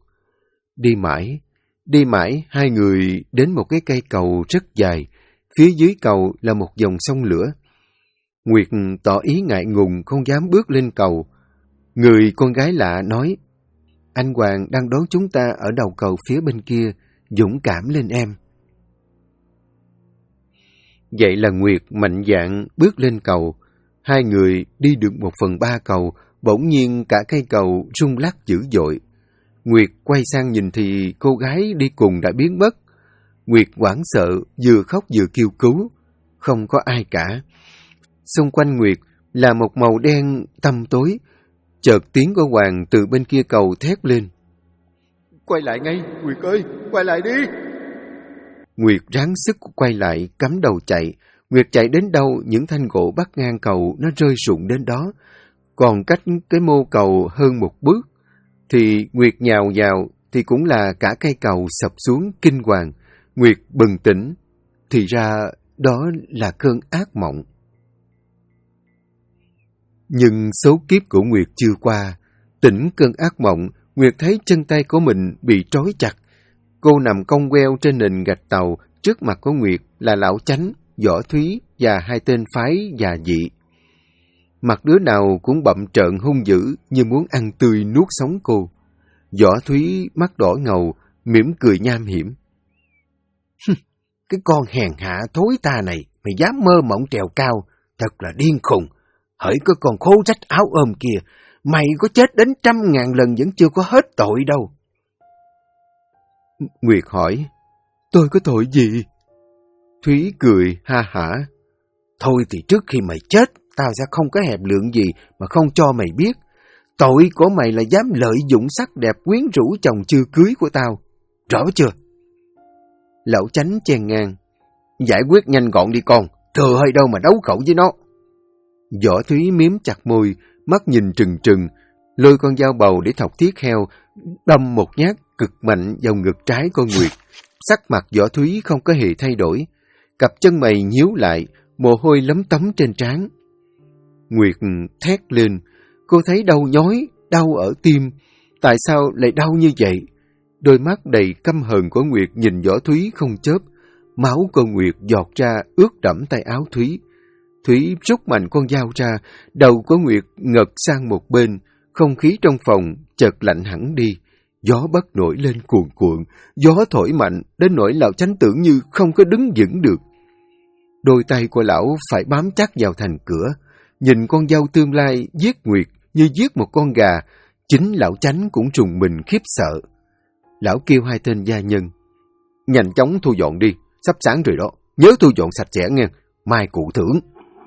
Đi mãi, hai người đến một cái cây cầu rất dài. Phía dưới cầu là một dòng sông lửa. Nguyệt tỏ ý ngại ngùng không dám bước lên cầu. Người con gái lạ nói: "Anh Hoàng đang đón chúng ta ở đầu cầu phía bên kia, dũng cảm lên em." Vậy là Nguyệt mạnh dạn bước lên cầu. Hai người đi được 1/3 cầu, bỗng nhiên cả cây cầu rung lắc dữ dội. Nguyệt quay sang nhìn thì cô gái đi cùng đã biến mất. Nguyệt hoảng sợ, vừa khóc vừa kêu cứu. Không có ai cả. Xung quanh Nguyệt là một màu đen tăm tối. Chợt tiếng của Hoàng từ bên kia cầu thét lên: "Quay lại ngay, Nguyệt ơi, quay lại đi!" Nguyệt ráng sức quay lại, cắm đầu chạy. Nguyệt chạy đến đâu, những thanh gỗ bắt ngang cầu nó rơi rụng đến đó. Còn cách cái mô cầu hơn một bước, thì Nguyệt nhào vào, thì cũng là cả cây cầu sập xuống kinh hoàng. Nguyệt bừng tỉnh, thì ra đó là cơn ác mộng. Nhưng số kiếp của Nguyệt chưa qua. Tỉnh cơn ác mộng, Nguyệt thấy chân tay của mình bị trói chặt. Cô nằm cong queo trên nền gạch tàu, trước mặt của Nguyệt là Lão Chánh, Võ Thúy và hai tên phái già dị. Mặt đứa nào cũng bậm trợn hung dữ như muốn ăn tươi nuốt sống cô. Võ Thúy mắt đỏ ngầu, mỉm cười nham hiểm: "Cái con hèn hạ thối ta này, mày dám mơ mộng trèo cao, thật là điên khùng. Hỡi có con khố rách áo ôm kia, mày có chết đến 100.000 lần vẫn chưa có hết tội đâu." Nguyệt hỏi: "Tôi có tội gì?" Thúy cười ha hả: "Thôi thì trước khi mày chết, tao sẽ không có hẹp lượng gì mà không cho mày biết. Tội của mày là dám lợi dụng sắc đẹp quyến rũ chồng chưa cưới của tao. Rõ chưa?" Lão Chánh chen ngang: "Giải quyết nhanh gọn đi con, thừa hơi đâu mà đấu khẩu với nó." Võ Thúy miếm chặt môi, mắt nhìn trừng trừng, lôi con dao bầu để thọc thiết heo, đâm một nhát cực mạnh vào ngực trái con Nguyệt. Sắc mặt Võ Thúy không có hề thay đổi, cặp chân mày nhíu lại, mồ hôi lấm tấm trên trán. Nguyệt thét lên, cô thấy đau nhói, đau ở tim. Tại sao lại đau như vậy? Đôi mắt đầy căm hờn của Nguyệt nhìn Võ Thúy không chớp. Máu của Nguyệt giọt ra ướt đẫm tay áo Thúy. Thúy rút mạnh con dao ra, đầu của Nguyệt ngật sang một bên. Không khí trong phòng chợt lạnh hẳn đi. Gió bất nổi lên cuồn cuộn, gió thổi mạnh đến nỗi Lão Chánh tưởng như không có đứng vững được. Đôi tay của lão phải bám chắc vào thành cửa. Nhìn con dâu tương lai giết Nguyệt như giết một con gà, chính Lão Chánh cũng trùng mình khiếp sợ. Lão kêu hai tên gia nhân: "Nhanh chóng thu dọn đi, sắp sáng rồi đó, nhớ thu dọn sạch sẽ nghe, mai cụ thưởng."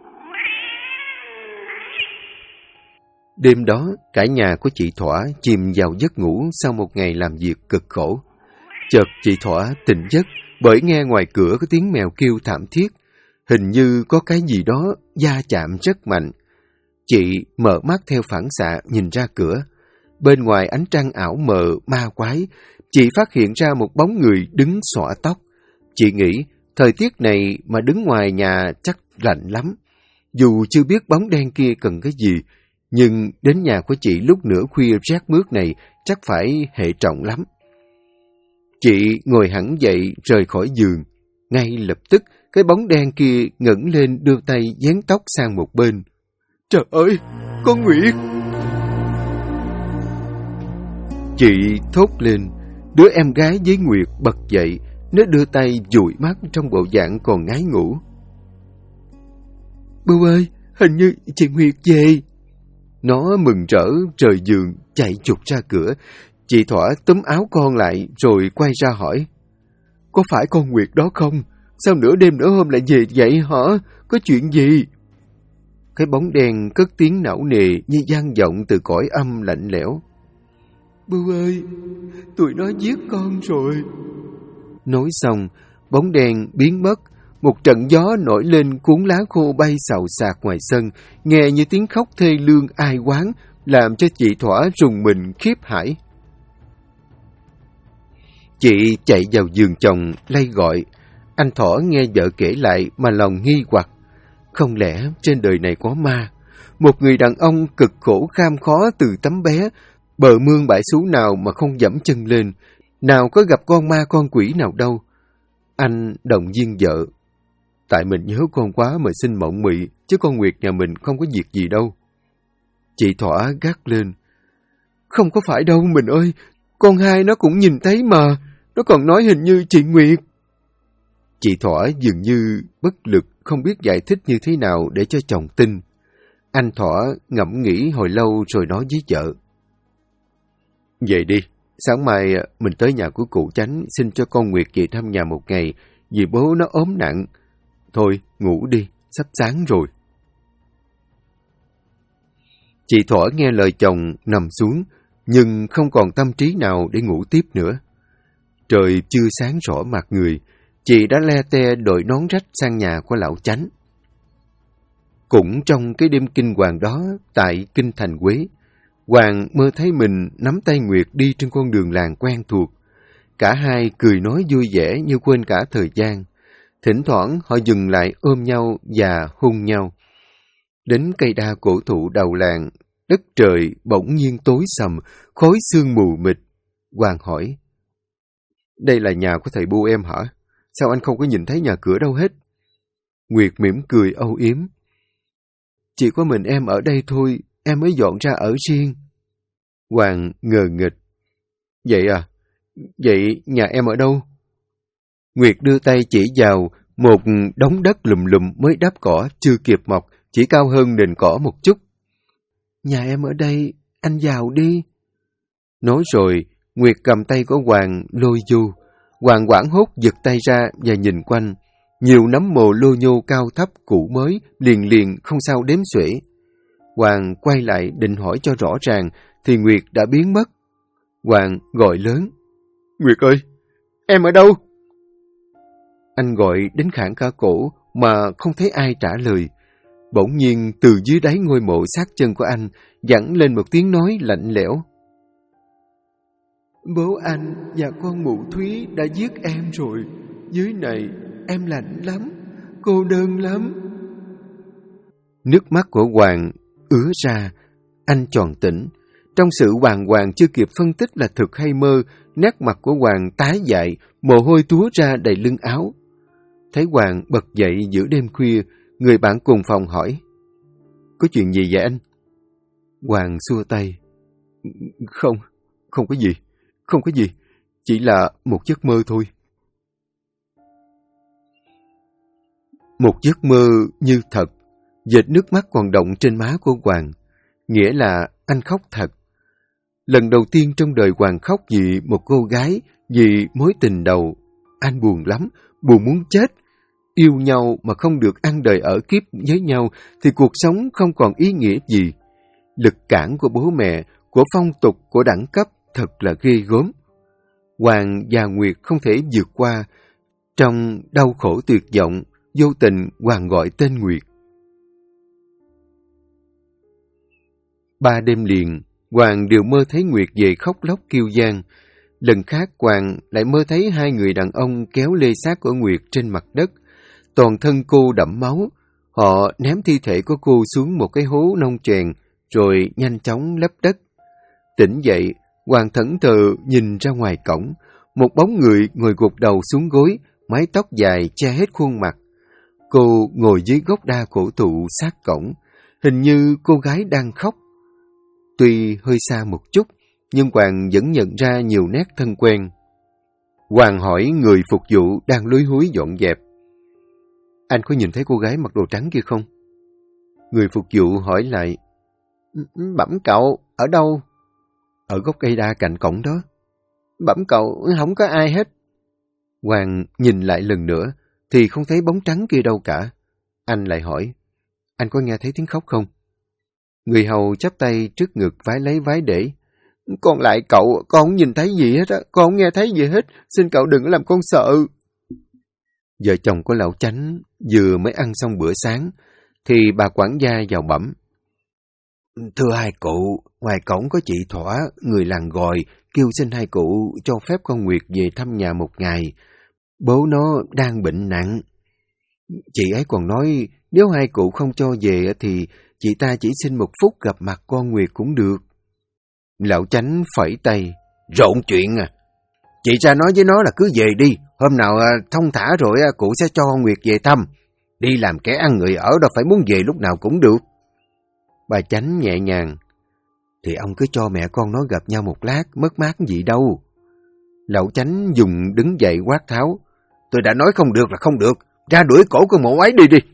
Đêm đó, cả nhà của chị Thỏa chìm vào giấc ngủ sau một ngày làm việc cực khổ. Chợt chị Thỏa tỉnh giấc bởi nghe ngoài cửa có tiếng mèo kêu thảm thiết. Hình như có cái gì đó va chạm rất mạnh. Chị mở mắt theo phản xạ nhìn ra cửa. Bên ngoài ánh trăng ảo mờ ma quái, chị phát hiện ra một bóng người đứng xõa tóc. Chị nghĩ thời tiết này mà đứng ngoài nhà chắc lạnh lắm. Dù chưa biết bóng đen kia cần cái gì, nhưng đến nhà của chị lúc nửa khuya rét mướt này chắc phải hệ trọng lắm. Chị ngồi hẳn dậy rời khỏi giường. Ngay lập tức, cái bóng đen kia ngẩng lên đưa tay vén tóc sang một bên. "Trời ơi, con Nguyệt!" Chị thốt lên. Đứa em gái với Nguyệt bật dậy. Nó đưa tay dụi mắt trong bộ dạng còn ngái ngủ. "Bưu ơi, hình như chị Nguyệt về." Nó mừng rỡ rời giường chạy chụt ra cửa. Chị Thỏa túm áo con lại rồi quay ra hỏi: "Có phải con Nguyệt đó không? Sao nửa đêm nửa hôm lại về vậy hả? Có chuyện gì?" cái bóng đen cất tiếng não nề như vang vọng từ cõi âm lạnh lẽo. Bưu ơi, tụi nó giết con rồi. Nói xong, bóng đen biến mất. Một trận gió nổi lên cuốn lá khô bay xào xạc ngoài sân, nghe như tiếng khóc thê lương ai oán, làm cho chị Thỏa rùng mình khiếp hãi. Chị chạy vào giường chồng, lay gọi. Anh Thỏ nghe vợ kể lại mà lòng nghi hoặc. Không lẽ trên đời này có ma? Một người đàn ông cực khổ kham khó từ tấm bé, bờ mương bãi xú nào mà không dẫm chân lên, nào có gặp con ma con quỷ nào đâu. Anh động viên vợ. Tại mình nhớ con quá mà sinh mộng mị, chứ con Nguyệt nhà mình không có việc gì đâu. Chị Thỏa gắt lên. Không có phải đâu mình ơi, con hai nó cũng nhìn thấy mà, nó còn nói hình như chị Nguyệt. Chị Thỏa dường như bất lực, không biết giải thích như thế nào để cho chồng tin. Anh Thỏa ngẫm nghĩ hồi lâu rồi nói với vợ. Về đi, sáng mai mình tới nhà của cụ Chánh xin cho con Nguyệt về thăm nhà một ngày, vì bố nó ốm nặng. Thôi, ngủ đi, sắp sáng rồi. Chị Thỏa nghe lời chồng nằm xuống, nhưng không còn tâm trí nào để ngủ tiếp nữa. Trời chưa sáng rõ mặt người, chị đã le te đội nón rách sang nhà của lão Chánh. Cũng trong cái đêm kinh hoàng đó, tại kinh thành Quế, Hoàng mơ thấy mình nắm tay Nguyệt đi trên con đường làng quen thuộc. Cả hai cười nói vui vẻ như quên cả thời gian. Thỉnh thoảng họ dừng lại ôm nhau và hôn nhau. Đến cây đa cổ thụ đầu làng, đất trời bỗng nhiên tối sầm, khói sương mù mịt. Hoàng hỏi, đây là nhà của thầy Bu em hả? Sao anh không có nhìn thấy nhà cửa đâu hết? Nguyệt mỉm cười âu yếm. Chỉ có mình em ở đây thôi, em mới dọn ra ở riêng. Hoàng ngờ nghịch. Vậy à? Vậy nhà em ở đâu? Nguyệt đưa tay chỉ vào một đống đất lùm lùm mới đắp cỏ chưa kịp mọc, chỉ cao hơn nền cỏ một chút. Nhà em ở đây, anh vào đi. Nói rồi, Nguyệt cầm tay của Hoàng lôi vô. Hoàng hoảng hốt giật tay ra và nhìn quanh. Nhiều nấm mồ lô nhô cao thấp cũ mới, liền liền không sao đếm xuể. Hoàng quay lại định hỏi cho rõ ràng, thì Nguyệt đã biến mất. Hoàng gọi lớn. Nguyệt ơi, em ở đâu? Anh gọi đến khản cả cổ mà không thấy ai trả lời. Bỗng nhiên từ dưới đáy ngôi mộ sát chân của anh vẳng lên một tiếng nói lạnh lẽo. Bố anh và con mụ Thúy đã giết em rồi. Dưới này em lạnh lắm, cô đơn lắm. Nước mắt của Hoàng ứa ra, anh tròn tỉnh. Trong sự bàng hoàng chưa kịp phân tích là thực hay mơ, nét mặt của Hoàng tái dại, mồ hôi túa ra đầy lưng áo. Thấy Hoàng bật dậy giữa đêm khuya, người bạn cùng phòng hỏi. Có chuyện gì vậy anh? Hoàng xua tay. Không có gì, không có gì, chỉ là một giấc mơ thôi. Một giấc mơ như thật, vệt nước mắt còn đọng trên má của Hoàng, nghĩa là anh khóc thật. Lần đầu tiên trong đời Hoàng khóc vì một cô gái, vì mối tình đầu. Anh buồn lắm, buồn muốn chết. Yêu nhau mà không được ăn đời ở kiếp với nhau thì cuộc sống không còn ý nghĩa gì. Lực cản của bố mẹ, của phong tục, của đẳng cấp thật là ghê gớm. Hoàng và Nguyệt không thể vượt qua. Trong đau khổ tuyệt vọng, vô tình Hoàng gọi tên Nguyệt. 3 đêm liền, Hoàng đều mơ thấy Nguyệt về khóc lóc kêu van. Lần khác Hoàng lại mơ thấy 2 người đàn ông kéo lê xác của Nguyệt trên mặt đất. Toàn thân cô đẫm máu. Họ ném thi thể của cô xuống một cái hố nông chèn, rồi nhanh chóng lấp đất. Tỉnh dậy, Hoàng thẫn thờ nhìn ra ngoài cổng. Một bóng người ngồi gục đầu xuống gối, mái tóc dài che hết khuôn mặt. Cô ngồi dưới gốc đa cổ thụ sát cổng. Hình như cô gái đang khóc. Tuy hơi xa một chút, nhưng Hoàng vẫn nhận ra nhiều nét thân quen. Hoàng hỏi người phục vụ đang lúi húi dọn dẹp. Anh có nhìn thấy cô gái mặc đồ trắng kia không? Người phục vụ hỏi lại. Bẩm cậu, ở đâu? Ở gốc cây đa cạnh cổng đó. Bẩm cậu, không có ai hết. Hoàng nhìn lại lần nữa, thì không thấy bóng trắng kia đâu cả. Anh lại hỏi. anh có nghe thấy tiếng khóc không? Người hầu chắp tay trước ngực vái lấy vái để. Con lại cậu, con không nhìn thấy gì hết á, con không nghe thấy gì hết, xin cậu đừng làm con sợ. Vợ chồng của lão Chánh vừa mới ăn xong bữa sáng, thì bà quản gia vào bẩm. Thưa hai cụ, ngoài cổng có chị Thỏa, người làng Gòi, kêu xin hai cụ cho phép con Nguyệt về thăm nhà một ngày. Bố nó đang bệnh nặng. Chị ấy còn nói nếu hai cụ không cho về thì chị ta chỉ xin một phút gặp mặt con Nguyệt cũng được. Lão Chánh phẩy tay. Rộn chuyện à. Chị ra nói với nó là cứ về đi. Hôm nào thông thả rồi cụ sẽ cho Nguyệt về thăm. Đi làm kẻ ăn người ở đâu phải muốn về lúc nào cũng được. Bà Chánh nhẹ nhàng. Thì ông cứ cho mẹ con nó gặp nhau một lát, mất mát gì đâu. Lão Chánh dùng đứng dậy quát tháo. Tôi đã nói không được là không được. Ra đuổi cổ con mụ ấy đi.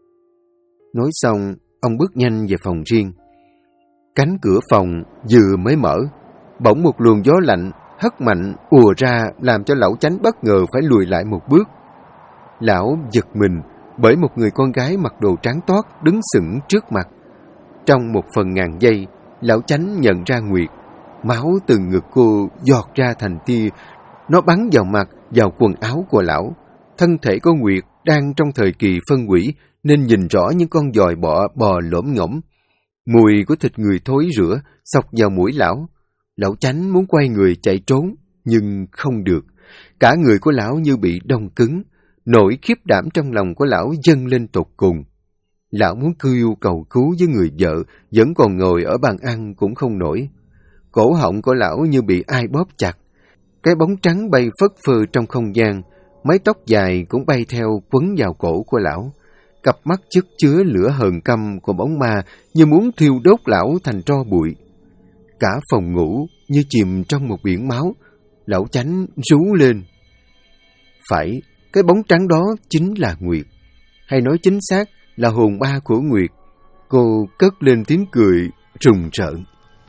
Nói xong, ông bước nhanh về phòng riêng. Cánh cửa phòng vừa mới mở, bỗng một luồng gió lạnh hất mạnh ùa ra làm cho lão Chánh bất ngờ phải lùi lại một bước. Lão giật mình bởi một người con gái mặc đồ trắng toát đứng sững trước mặt. Trong một phần ngàn giây, lão Chánh nhận ra Nguyệt. Máu từ ngực cô giọt ra thành tia, nó bắn vào mặt, vào quần áo của lão. Thân thể của Nguyệt đang trong thời kỳ phân hủy nên nhìn rõ những con giòi bò lổm ngỗng. Mùi của thịt người thối rữa xộc vào mũi lão. Lão Chánh muốn quay người chạy trốn, nhưng không được. Cả người của lão như bị đông cứng. Nỗi khiếp đảm trong lòng của lão dâng lên tột cùng. Lão muốn kêu cầu cứu với người vợ, vẫn còn ngồi ở bàn ăn cũng không nổi. Cổ họng của lão như bị ai bóp chặt. Cái bóng trắng bay phất phơ trong không gian, mái tóc dài cũng bay theo quấn vào cổ của lão. Cặp mắt chất chứa lửa hờn căm của bóng ma như muốn thiêu đốt lão thành tro bụi. Cả phòng ngủ như chìm trong một biển máu. Lão Chánh rú lên. Phải, cái bóng trắng đó chính là Nguyệt. Hay nói chính xác là hồn ma của Nguyệt. Cô cất lên tiếng cười rùng rợn.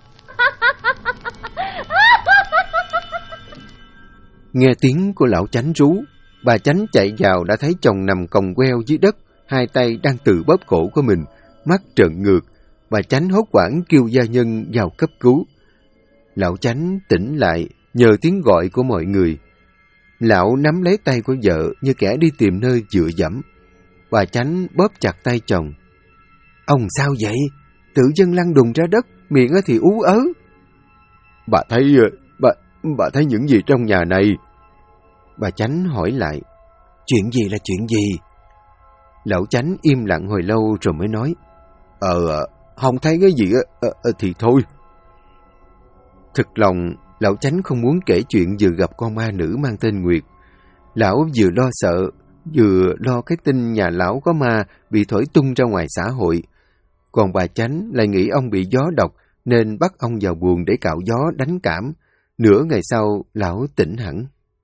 Nghe tiếng của lão Chánh rú, bà Chánh chạy vào đã thấy chồng nằm còng queo dưới đất, hai tay đang tự bóp cổ của mình, mắt trợn ngược. Bà Chánh hốt hoảng kêu gia nhân vào cấp cứu. Lão Chánh tỉnh lại nhờ tiếng gọi của mọi người. Lão nắm lấy tay của vợ như kẻ đi tìm nơi dựa dẫm. Bà Chánh bóp chặt tay chồng. Ông sao vậy? Tự dưng lăn đùng ra đất, miệng thì ú ớ. Bà thấy những gì trong nhà này? Bà Chánh hỏi lại. Chuyện gì là chuyện gì? Lão Chánh im lặng hồi lâu rồi mới nói. Không thấy cái gì thì thôi. Thực lòng, lão Chánh không muốn kể chuyện vừa gặp con ma nữ mang tên Nguyệt. Lão vừa lo sợ, vừa lo cái tin nhà lão có ma bị thổi tung ra ngoài xã hội. Còn bà Chánh lại nghĩ ông bị gió độc nên bắt ông vào buồng để cạo gió đánh cảm. Nửa ngày sau, lão tỉnh hẳn.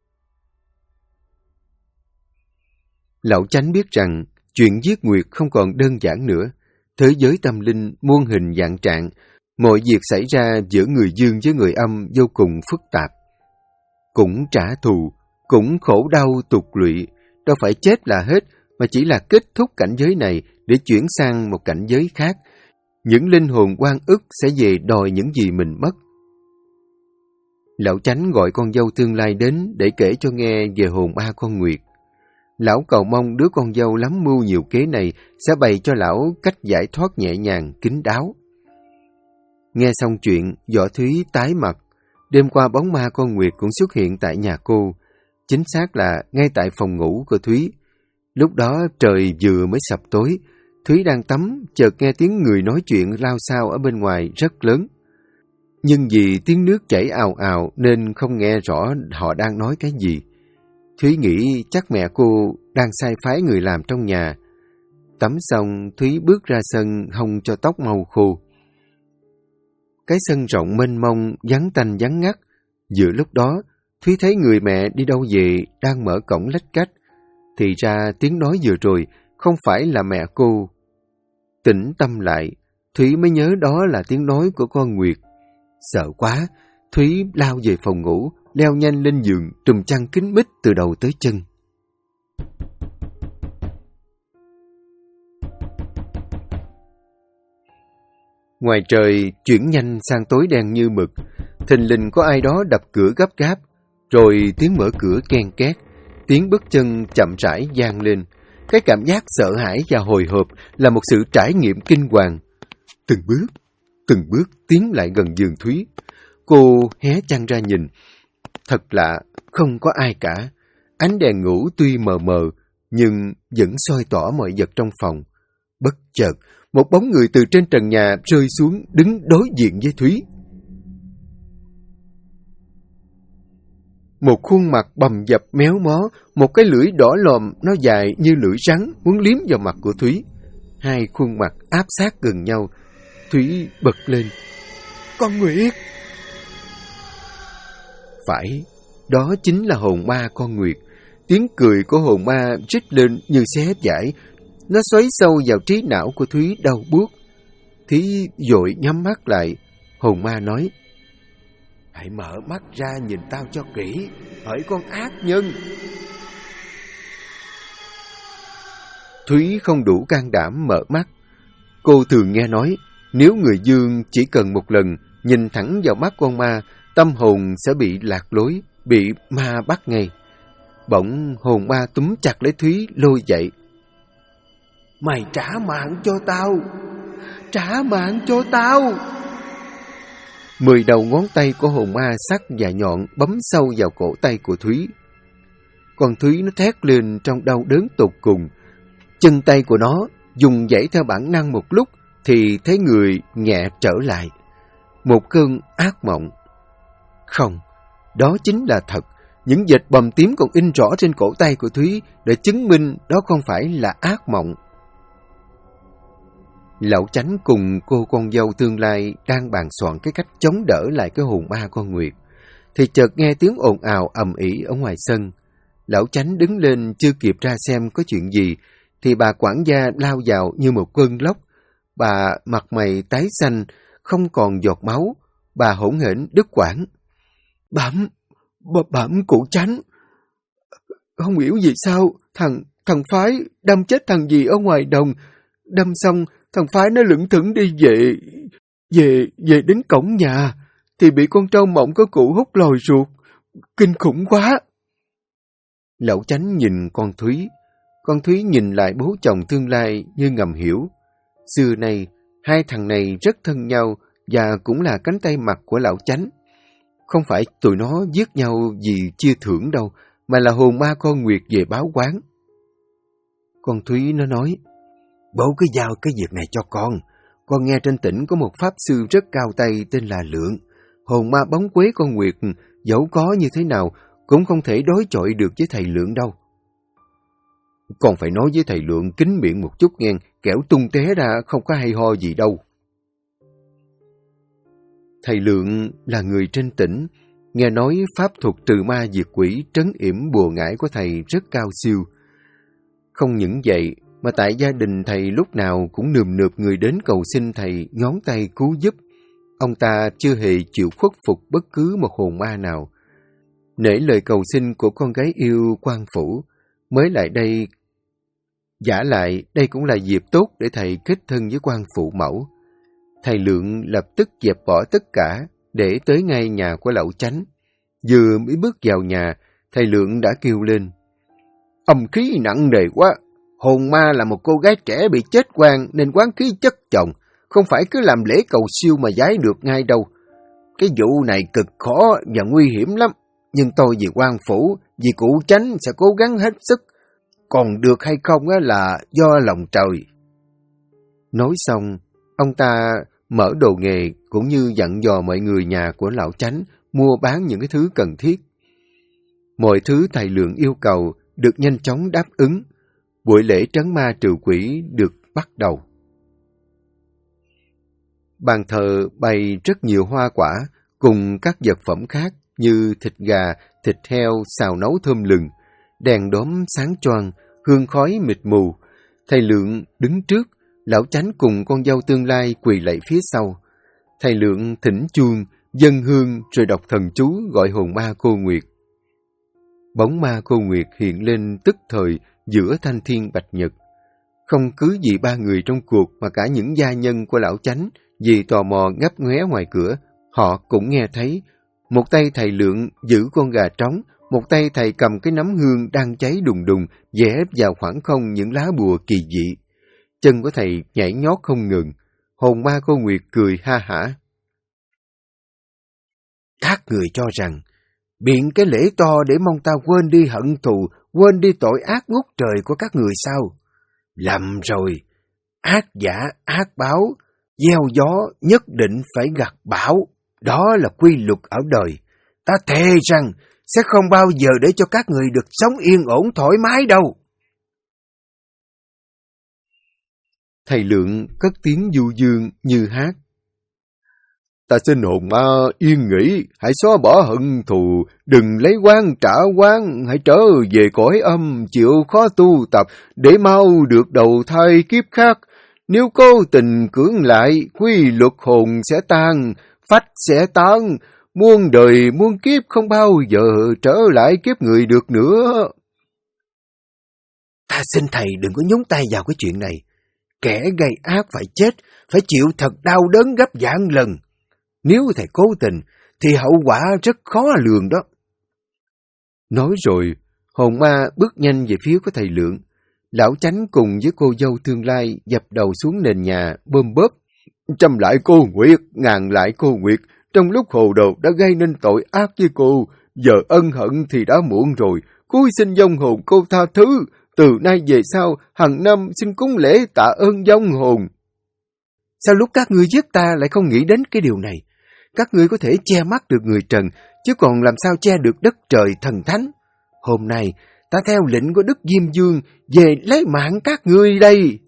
Lão Chánh biết rằng chuyện giết Nguyệt không còn đơn giản nữa. Thế giới tâm linh muôn hình vạn trạng, mọi việc xảy ra giữa người dương với người âm vô cùng phức tạp. Cũng trả thù, cũng khổ đau tụt lụy, đâu phải chết là hết, mà chỉ là kết thúc cảnh giới này để chuyển sang một cảnh giới khác. Những linh hồn oan ức sẽ về đòi những gì mình mất. Lão Chánh gọi con dâu tương lai đến để kể cho nghe về hồn ma con Nguyệt. Lão cầu mong đứa con dâu lắm mưu nhiều kế này sẽ bày cho lão cách giải thoát nhẹ nhàng, kín đáo. Nghe xong chuyện, Võ Thúy tái mặt. Đêm qua bóng ma con Nguyệt cũng xuất hiện tại nhà cô. Chính xác là ngay tại phòng ngủ của Thúy. Lúc đó trời vừa mới sập tối. Thúy đang tắm, chợt nghe tiếng người nói chuyện lao xao ở bên ngoài rất lớn. Nhưng vì tiếng nước chảy ào ào nên không nghe rõ họ đang nói cái gì. Thúy nghĩ chắc mẹ cô đang sai phái người làm trong nhà. Tắm xong, Thúy bước ra sân hong cho tóc mau khô. Cái sân rộng mênh mông, vắng tanh vắng ngắt. Giữa lúc đó, Thúy thấy người mẹ đi đâu về đang mở cổng lách cách. Thì ra tiếng nói vừa rồi không phải là mẹ cô. Tỉnh tâm lại, Thúy mới nhớ đó là tiếng nói của con Nguyệt. Sợ quá, Thúy lao về phòng ngủ, leo nhanh lên giường, trùm chăn kín mít từ đầu tới chân. Ngoài trời chuyển nhanh sang tối đen như mực, thình lình có ai đó đập cửa gấp gáp, rồi tiếng mở cửa ken két, tiếng bước chân chậm rãi vang lên. Cái cảm giác sợ hãi và hồi hộp là một sự trải nghiệm kinh hoàng. Từng bước tiến lại gần giường Thúy. Cô hé chăn ra nhìn. Thật lạ, không có ai cả. Ánh đèn ngủ tuy mờ mờ, nhưng vẫn soi tỏ mọi vật trong phòng. Bất chợt, một bóng người từ trên trần nhà rơi xuống đứng đối diện với Thúy. Một khuôn mặt bầm dập méo mó, một cái lưỡi đỏ lòm, nó dài như lưỡi rắn, muốn liếm vào mặt của Thúy. Hai khuôn mặt áp sát gần nhau. Thúy bật lên. Con Nguyệt! Phải, đó chính là hồn ma con Nguyệt. Tiếng cười của hồn ma rít lên như xé vải. Nó xoáy sâu vào trí não của Thúy đau buốt. Thúy vội nhắm mắt lại. Hồn ma nói: Hãy mở mắt ra nhìn tao cho kỹ, hỡi con ác nhân. Thúy không đủ can đảm mở mắt. Cô thường nghe nói, nếu người dương chỉ cần một lần nhìn thẳng vào mắt con ma, tâm hồn sẽ bị lạc lối, bị ma bắt ngay. Bỗng hồn ma túm chặt lấy Thúy lôi dậy. Mày trả mạng cho tao! Trả mạng cho tao! 10 đầu ngón tay của hồn ma sắc và nhọn bấm sâu vào cổ tay của Thúy. Con Thúy nó thét lên trong đau đớn tột cùng. Chân tay của nó dùng dãy theo bản năng một lúc thì thấy người nhẹ trở lại. Một cơn ác mộng. Không, đó chính là thật. Những vệt bầm tím còn in rõ trên cổ tay của Thúy để chứng minh đó không phải là ác mộng. Lão Chánh cùng cô con dâu tương lai đang bàn soạn cái cách chống đỡ lại cái hồn ma con Nguyệt, thì chợt nghe tiếng ồn ào ầm ĩ ở ngoài sân. Lão Chánh đứng lên chưa kịp ra xem có chuyện gì, thì bà quản gia lao vào như một cơn lốc. Bà mặt mày tái xanh, không còn giọt máu. Bà hỗn hển đứt quãng. Bẩm cụ Chánh. Không hiểu vì sao thằng Phái đâm chết thằng gì ở ngoài đồng. Đâm xong thằng Phái nó lững thững đi về đến cổng nhà thì bị con trâu mộng có cụ hút lòi ruột. Kinh khủng quá. Lão Chánh nhìn con Thúy. Con Thúy nhìn lại bố chồng tương lai như ngầm hiểu. Xưa nay, hai thằng này rất thân nhau và cũng là cánh tay mặt của lão Chánh. Không phải tụi nó giết nhau vì chia thưởng đâu, mà là hồn ma con Nguyệt về báo oán. Con Thúy nó nói: Bố cứ giao cái việc này cho con. Con nghe trên tỉnh có một pháp sư rất cao tay tên là Lượng. Hồn ma bóng quế con Nguyệt, dẫu có như thế nào, cũng không thể đối chọi được với thầy Lượng đâu. Con phải nói với thầy Lượng kín miệng một chút nghe, kẻo tung té ra không có hay ho gì đâu. Thầy Lượng là người trên tỉnh, nghe nói pháp thuật trừ ma diệt quỷ trấn yểm bùa ngải của thầy rất cao siêu. Không những vậy, mà tại gia đình thầy lúc nào cũng nườm nượp người đến cầu xin thầy ngón tay cứu giúp. Ông ta chưa hề chịu khuất phục bất cứ một hồn ma nào. Nể lời cầu xin của con gái yêu quan phủ, mới lại đây. Giả lại, đây cũng là dịp tốt để thầy kết thân với quan phụ mẫu. Thầy Lượng lập tức dẹp bỏ tất cả, để tới ngay nhà của lão Chánh. Vừa mới bước vào nhà, thầy Lượng đã kêu lên: Âm khí nặng nề quá! Hồn ma là một cô gái trẻ bị chết oan nên oán khí chất chồng, không phải cứ làm lễ cầu siêu mà giái được ngay đâu. Cái vụ này cực khó và nguy hiểm lắm, nhưng tôi vì quan phủ, vì cụ Chánh sẽ cố gắng hết sức. Còn được hay không là do lòng trời. Nói xong, ông ta mở đồ nghề cũng như dặn dò mọi người nhà của lão Chánh mua bán những cái thứ cần thiết. Mọi thứ thầy Lượng yêu cầu được nhanh chóng đáp ứng. Buổi lễ trấn ma trừ quỷ được bắt đầu. Bàn thờ bày rất nhiều hoa quả cùng các vật phẩm khác như thịt gà, thịt heo xào nấu thơm lừng, đèn đóm sáng choang, hương khói mịt mù. Thầy Lượng đứng trước, lão Chánh cùng con dâu tương lai quỳ lạy phía sau. Thầy Lượng thỉnh chuông, dâng hương rồi đọc thần chú gọi hồn ma cô Nguyệt. Bóng ma cô Nguyệt hiện lên tức thời giữa thanh thiên bạch nhật. Không cứ vì ba người trong cuộc mà cả những gia nhân của lão Chánh Vì tò mò ngấp nghé ngoài cửa, họ cũng nghe thấy. Một tay thầy Lượng giữ con gà trống, một tay thầy cầm cái nấm hương đang cháy đùng đùng, vẽ vào khoảng không những lá bùa kỳ dị. Chân của thầy nhảy nhót không ngừng. Hồn ma cô Nguyệt cười ha hả. Các người cho rằng, biện cái lễ to để mong ta quên đi hận thù, quên đi tội ác ngút trời của các người sao? Lầm rồi, ác giả, ác báo, gieo gió nhất định phải gặt bão. Đó là quy luật ở đời. Ta thề rằng sẽ không bao giờ để cho các người được sống yên ổn thoải mái đâu. Thầy Lượng cất tiếng du dương như hát. Ta xin hồn ma yên nghỉ, hãy xóa bỏ hận thù, đừng lấy oán trả oán, hãy trở về cõi âm, chịu khó tu tập, để mau được đầu thai kiếp khác. Nếu cố tình cưỡng lại, quy luật hồn sẽ tan, phách sẽ tan, muôn đời muôn kiếp không bao giờ trở lại kiếp người được nữa. Ta xin thầy đừng có nhúng tay vào cái chuyện này. Kẻ gây ác phải chết, phải chịu thật đau đớn gấp vạn lần. Nếu thầy cố tình, thì hậu quả rất khó lường đó. Nói rồi, hồn ma bước nhanh về phía của thầy Lượng. Lão Chánh cùng với cô dâu tương lai dập đầu xuống nền nhà, bôm bóp. Trăm lại cô Nguyệt, ngàn lại cô Nguyệt, trong lúc hồ đồ đã gây nên tội ác với cô, giờ ân hận thì đã muộn rồi, cúi xin vong hồn cô tha thứ, từ nay về sau, hàng năm xin cúng lễ tạ ơn vong hồn. Sao lúc các ngươi giết ta lại không nghĩ đến cái điều này? Các ngươi có thể che mắt được người trần, chứ còn làm sao che được đất trời thần thánh? Hôm nay, ta theo lệnh của Đức Diêm Vương về lấy mạng các ngươi đây.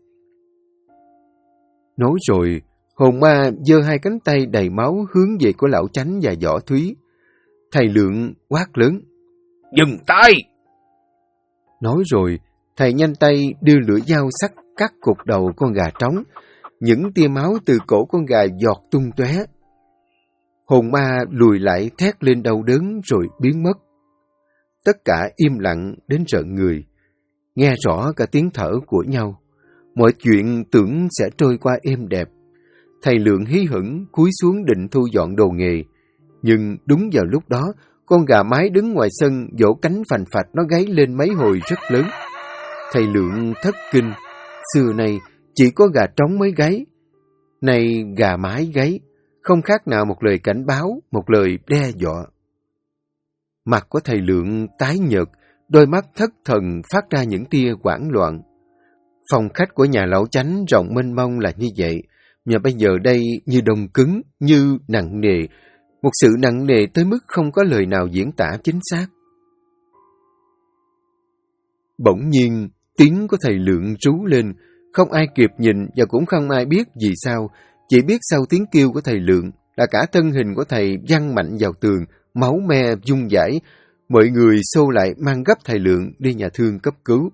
Nói rồi, hồn ma giơ hai cánh tay đầy máu hướng về của Lão Chánh và Võ Thúy. Thầy Lượng quát lớn. Dừng tay! Nói rồi, thầy nhanh tay đưa lưỡi dao sắc cắt cột đầu con gà trống. Những tia máu từ cổ con gà giọt tung tóe. Hồn ma lùi lại thét lên đau đớn rồi biến mất. Tất cả im lặng đến rợn người, nghe rõ cả tiếng thở của nhau. Mọi chuyện tưởng sẽ trôi qua êm đẹp. Thầy Lượng hí hửng cúi xuống định thu dọn đồ nghề. Nhưng đúng vào lúc đó, con gà mái đứng ngoài sân vỗ cánh phành phạch, nó gáy lên mấy hồi rất lớn. Thầy Lượng thất kinh, xưa nay chỉ có gà trống mới gáy. Này gà mái gáy, không khác nào một lời cảnh báo, một lời đe dọa. Mặt của thầy Lượng tái nhợt, đôi mắt thất thần phát ra những tia hoảng loạn. Phòng khách của nhà Lão Chánh rộng mênh mông là như vậy, mà bây giờ đây như đông cứng, như nặng nề, một sự nặng nề tới mức không có lời nào diễn tả chính xác. Bỗng nhiên, tiếng của thầy Lượng rú lên, không ai kịp nhìn và cũng không ai biết vì sao, chỉ biết sau tiếng kêu của thầy Lượng là cả thân hình của thầy văng mạnh vào tường, máu me vung vãi, mọi người xô lại mang gấp thầy Lượng đi nhà thương cấp cứu.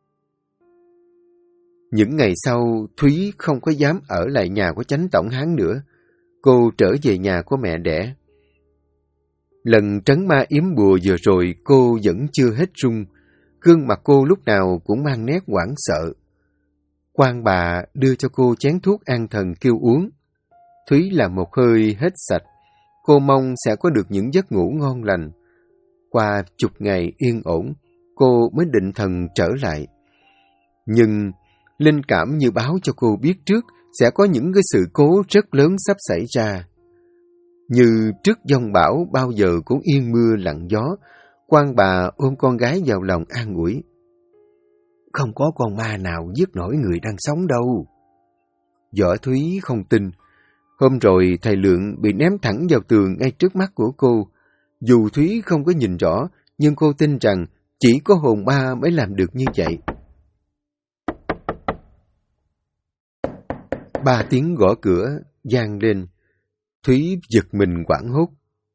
Những ngày sau, Thúy không có dám ở lại nhà của Chánh Tổng Hán nữa. Cô trở về nhà của mẹ đẻ. Lần trấn ma yếm bùa vừa rồi cô vẫn chưa hết run. Gương mặt cô lúc nào cũng mang nét hoảng sợ. Quan bà đưa cho cô chén thuốc an thần kêu uống. Thúy làm một hơi hết sạch. Cô mong sẽ có được những giấc ngủ ngon lành. Qua chục ngày yên ổn, cô mới định thần trở lại. Nhưng linh cảm như báo cho cô biết trước sẽ có những cái sự cố rất lớn sắp xảy ra. Như trước giông bão bao giờ cũng yên mưa lặng gió, quan bà ôm con gái vào lòng an ủi. Không có con ma nào giết nổi người đang sống đâu. Võ Thúy không tin. Hôm rồi thầy Lượng bị ném thẳng vào tường ngay trước mắt của cô. Dù Thúy không có nhìn rõ, nhưng cô tin rằng chỉ có hồn ma mới làm được như vậy. 3 tiếng gõ cửa vang lên. Thúy giật mình hoảng hốt.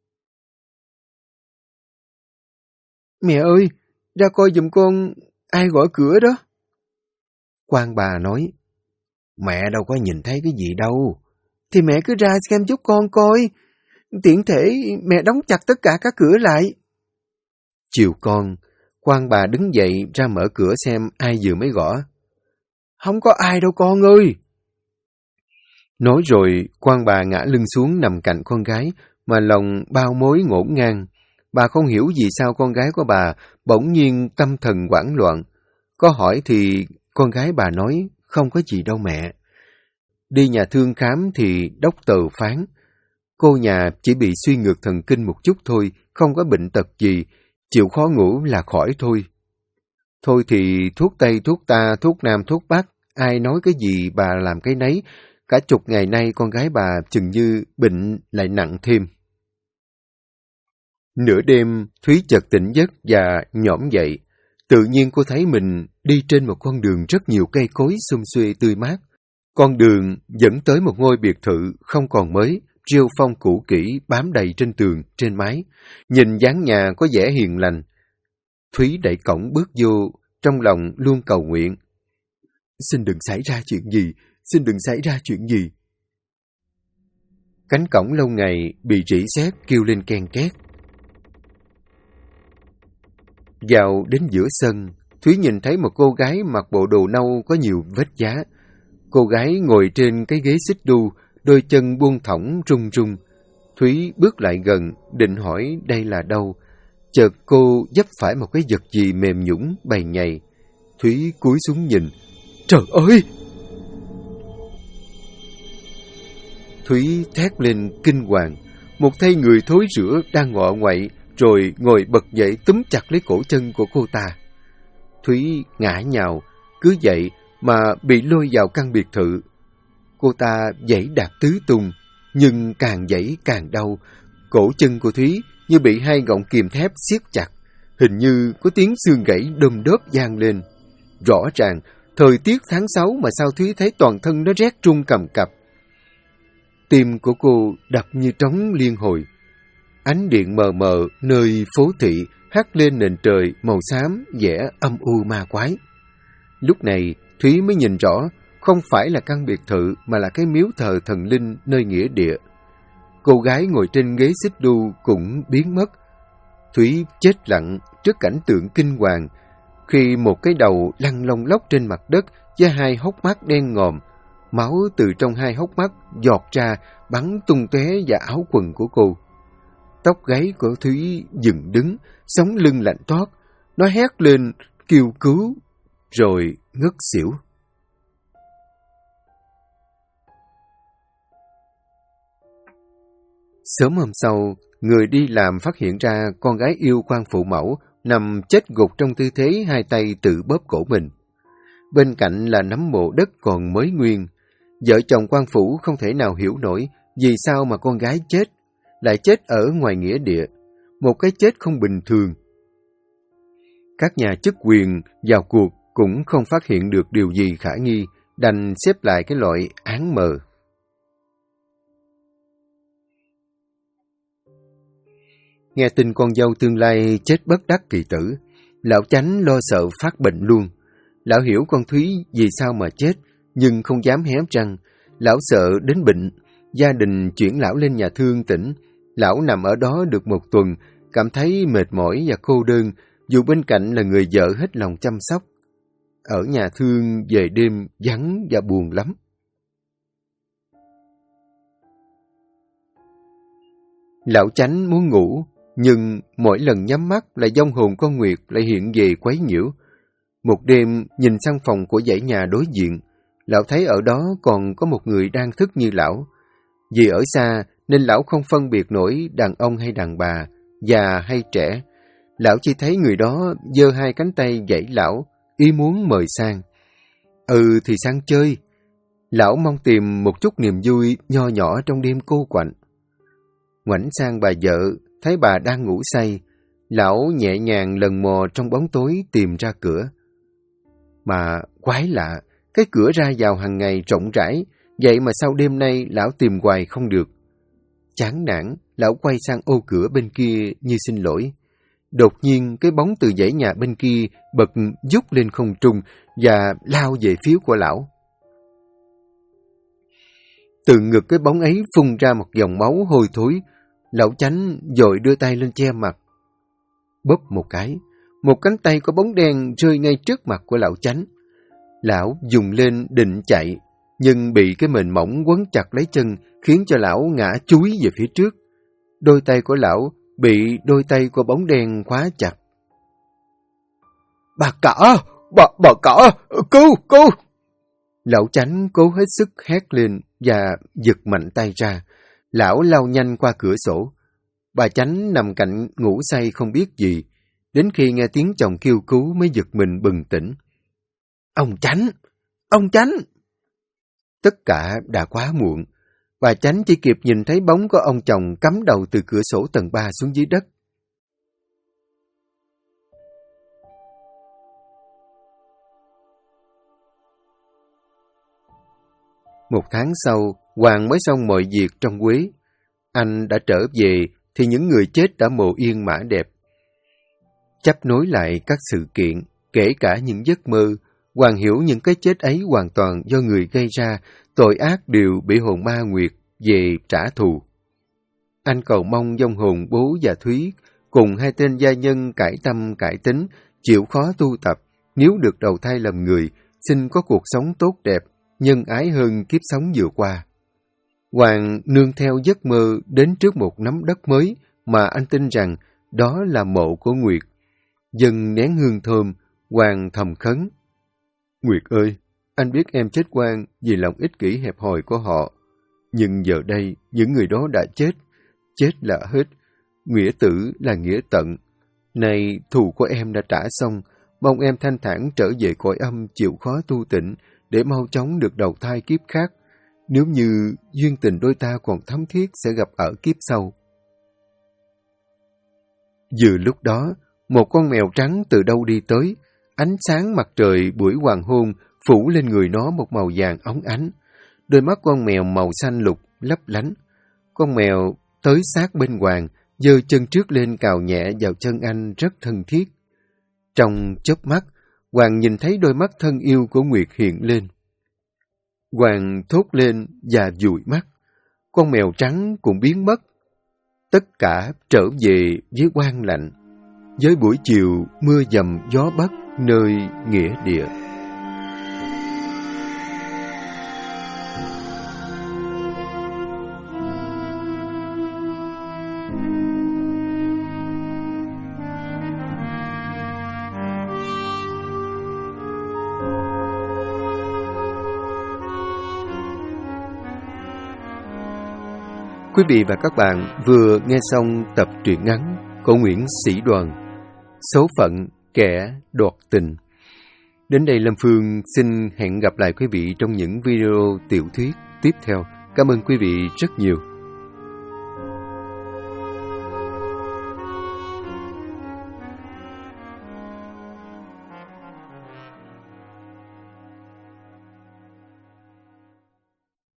Mẹ ơi, ra coi giùm con, ai gõ cửa đó? Quan bà nói. Mẹ đâu có nhìn thấy cái gì đâu. Thì mẹ cứ ra xem giúp con coi. Tiện thể mẹ đóng chặt tất cả các cửa lại. Chiều con, quan bà đứng dậy ra mở cửa xem ai vừa mới gõ. Không có ai đâu con ơi. Nói rồi, quan bà ngã lưng xuống nằm cạnh con gái, mà lòng bao mối ngổn ngang. Bà không hiểu vì sao con gái của bà bỗng nhiên tâm thần hoảng loạn. Có hỏi thì con gái bà nói, không có gì đâu mẹ. Đi nhà thương khám thì doctor phán, cô nhà chỉ bị suy nhược thần kinh một chút thôi, không có bệnh tật gì, chịu khó ngủ là khỏi thôi. Thôi thì thuốc Tây, thuốc ta, thuốc Nam, thuốc Bắc, ai nói cái gì bà làm cái nấy. Cả chục ngày nay con gái bà chừng như bệnh lại nặng thêm. Nửa đêm, Thúy chợt tỉnh giấc và nhõm dậy. Tự nhiên cô thấy mình đi trên một con đường rất nhiều cây cối xum xuê tươi mát. Con đường dẫn tới một ngôi biệt thự không còn mới, rêu phong cũ kỹ bám đầy trên tường, trên mái. Nhìn dáng nhà có vẻ hiền lành. Thúy đẩy cổng bước vô, trong lòng luôn cầu nguyện. Xin đừng xảy ra chuyện gì, xin đừng xảy ra chuyện gì. Cánh cổng lâu ngày bị rỉ sét kêu lên ken két. Vào đến giữa sân, Thúy nhìn thấy một cô gái mặc bộ đồ nâu có nhiều vết giá. Cô gái ngồi trên cái ghế xích đu, đôi chân buông thõng rung rung. Thúy bước lại gần, định hỏi đây là đâu. Chợt cô vấp phải một cái vật gì mềm nhũn bầy nhầy. Thúy cúi xuống nhìn. Trời ơi! Thúy thét lên kinh hoàng. Một thay người thối rữa đang ngọ nguậy, rồi ngồi bật dậy túm chặt lấy cổ chân của cô ta. Thúy ngã nhào, cứ vậy mà bị lôi vào căn biệt thự. Cô ta giãy đạp tứ tung, nhưng càng giãy càng đau. Cổ chân của Thúy như bị hai gọng kìm thép siết chặt, hình như có tiếng xương gãy đôm đốp vang lên. Rõ ràng, thời tiết tháng 6 mà sao Thúy thấy toàn thân nó rét run cầm cập. Tim của cô đập như trống liên hồi. Ánh điện mờ mờ nơi phố thị hắt lên nền trời màu xám vẻ âm u ma quái. Lúc này Thúy mới nhìn rõ, không phải là căn biệt thự mà là cái miếu thờ thần linh nơi nghĩa địa. Cô gái ngồi trên ghế xích đu cũng biến mất. Thúy chết lặng trước cảnh tượng kinh hoàng khi một cái đầu lăn lông lóc trên mặt đất với hai hốc mắt đen ngòm. Máu từ trong hai hốc mắt giọt ra bắn tung tóe vào áo quần của cô. Tóc gáy của Thúy dựng đứng, sống lưng lạnh toát. Nó hét lên, kêu cứu, rồi ngất xỉu. Sớm hôm sau, người đi làm phát hiện ra con gái yêu quan phụ mẫu nằm chết gục trong tư thế hai tay tự bóp cổ mình. Bên cạnh là nắm mộ đất còn mới nguyên. Vợ chồng quan phủ không thể nào hiểu nổi vì sao mà con gái chết, lại chết ở ngoài nghĩa địa. Một cái chết không bình thường. Các nhà chức quyền vào cuộc cũng không phát hiện được điều gì khả nghi, đành xếp lại cái loại án mờ. Nghe tin con dâu tương lai chết bất đắc kỳ tử, lão Chánh lo sợ phát bệnh luôn. Lão hiểu con Thúy vì sao mà chết, nhưng không dám hé răng. Lão sợ đến bệnh, gia đình chuyển lão lên nhà thương tỉnh. Lão nằm ở đó được một tuần, cảm thấy mệt mỏi và cô đơn, dù bên cạnh là người vợ hết lòng chăm sóc. Ở nhà thương về đêm vắng và buồn lắm. Lão Chánh muốn ngủ, nhưng mỗi lần nhắm mắt là vong hồn con Nguyệt lại hiện về quấy nhiễu. Một đêm nhìn sang phòng của dãy nhà đối diện, lão thấy ở đó còn có một người đang thức như lão. Vì ở xa nên lão không phân biệt nổi đàn ông hay đàn bà, già hay trẻ. Lão chỉ thấy người đó giơ hai cánh tay vẫy lão, ý muốn mời sang. Ừ thì sang chơi. Lão mong tìm một chút niềm vui nho nhỏ trong đêm cô quạnh. Ngoảnh sang bà vợ, thấy bà đang ngủ say. Lão nhẹ nhàng lần mò trong bóng tối tìm ra cửa. Mà quái lạ, cái cửa ra vào hàng ngày rộng rãi, vậy mà sau đêm nay lão tìm hoài không được. Chán nản, lão quay sang ô cửa bên kia như xin lỗi. Đột nhiên cái bóng từ dãy nhà bên kia bật vút lên không trung và lao về phía của lão. Từ ngực cái bóng ấy phun ra một dòng máu hôi thối. Lão Chánh vội đưa tay lên che mặt. Bóp một cái, một cánh tay có bóng đen rơi ngay trước mặt của lão Chánh. Lão dùng lên định chạy, nhưng bị cái mền mỏng quấn chặt lấy chân, khiến cho lão ngã chúi về phía trước. Đôi tay của lão bị đôi tay của bóng đen khóa chặt. Bà cả, cứu! Lão Chánh cố hết sức hét lên và giật mạnh tay ra. Lão lao nhanh qua cửa sổ. Bà Chánh nằm cạnh ngủ say không biết gì. Đến khi nghe tiếng chồng kêu cứu mới giật mình bừng tỉnh. Ông Chánh! Tất cả đã quá muộn. Bà Chánh chỉ kịp nhìn thấy bóng của ông chồng cắm đầu từ cửa sổ tầng 3 xuống dưới đất. Một tháng sau, Hoàng mới xong mọi việc trong Quế. Anh đã trở về thì những người chết đã mồ yên mã đẹp. Chấp nối lại các sự kiện, kể cả những giấc mơ, Hoàng hiểu những cái chết ấy hoàn toàn do người gây ra, tội ác đều bị hồn ma Nguyệt về trả thù. Anh cầu mong vong hồn bố và Thúy cùng hai tên gia nhân cải tâm cải tính, chịu khó tu tập, nếu được đầu thai làm người, xin có cuộc sống tốt đẹp, nhân ái hơn kiếp sống vừa qua. Hoàng nương theo giấc mơ đến trước một nắm đất mới mà anh tin rằng đó là mộ của Nguyệt. Dần nén hương thơm, Hoàng thầm khấn. Nguyệt ơi, anh biết em chết oan vì lòng ích kỷ hẹp hòi của họ. Nhưng giờ đây, những người đó đã chết. Chết là hết. Nghĩa tử là nghĩa tận. Này, thù của em đã trả xong. Mong em thanh thản trở về cõi âm chịu khó tu tịnh để mau chóng được đầu thai kiếp khác. Nếu như duyên tình đôi ta còn thắm thiết sẽ gặp ở kiếp sau. Vừa lúc đó, một con mèo trắng từ đâu đi tới. Ánh sáng mặt trời buổi hoàng hôn phủ lên người nó một màu vàng óng ánh. Đôi mắt con mèo màu xanh lục lấp lánh. Con mèo tới sát bên Hoàng, giơ chân trước lên cào nhẹ vào chân anh rất thân thiết. Trong chớp mắt, Hoàng nhìn thấy đôi mắt thân yêu của Nguyệt hiện lên. Hoàng thốt lên và dụi mắt. Con mèo trắng cũng biến mất. Tất cả trở về với quang lạnh. Với buổi chiều mưa dầm gió bắc nơi nghĩa địa. Quý vị và các bạn vừa nghe xong tập truyện ngắn của Nguyễn Sĩ Đoàn, Số phận kẻ đoạt tình. Đến đây Lâm Phương xin hẹn gặp lại quý vị trong những video tiểu thuyết tiếp theo. Cảm ơn quý vị rất nhiều.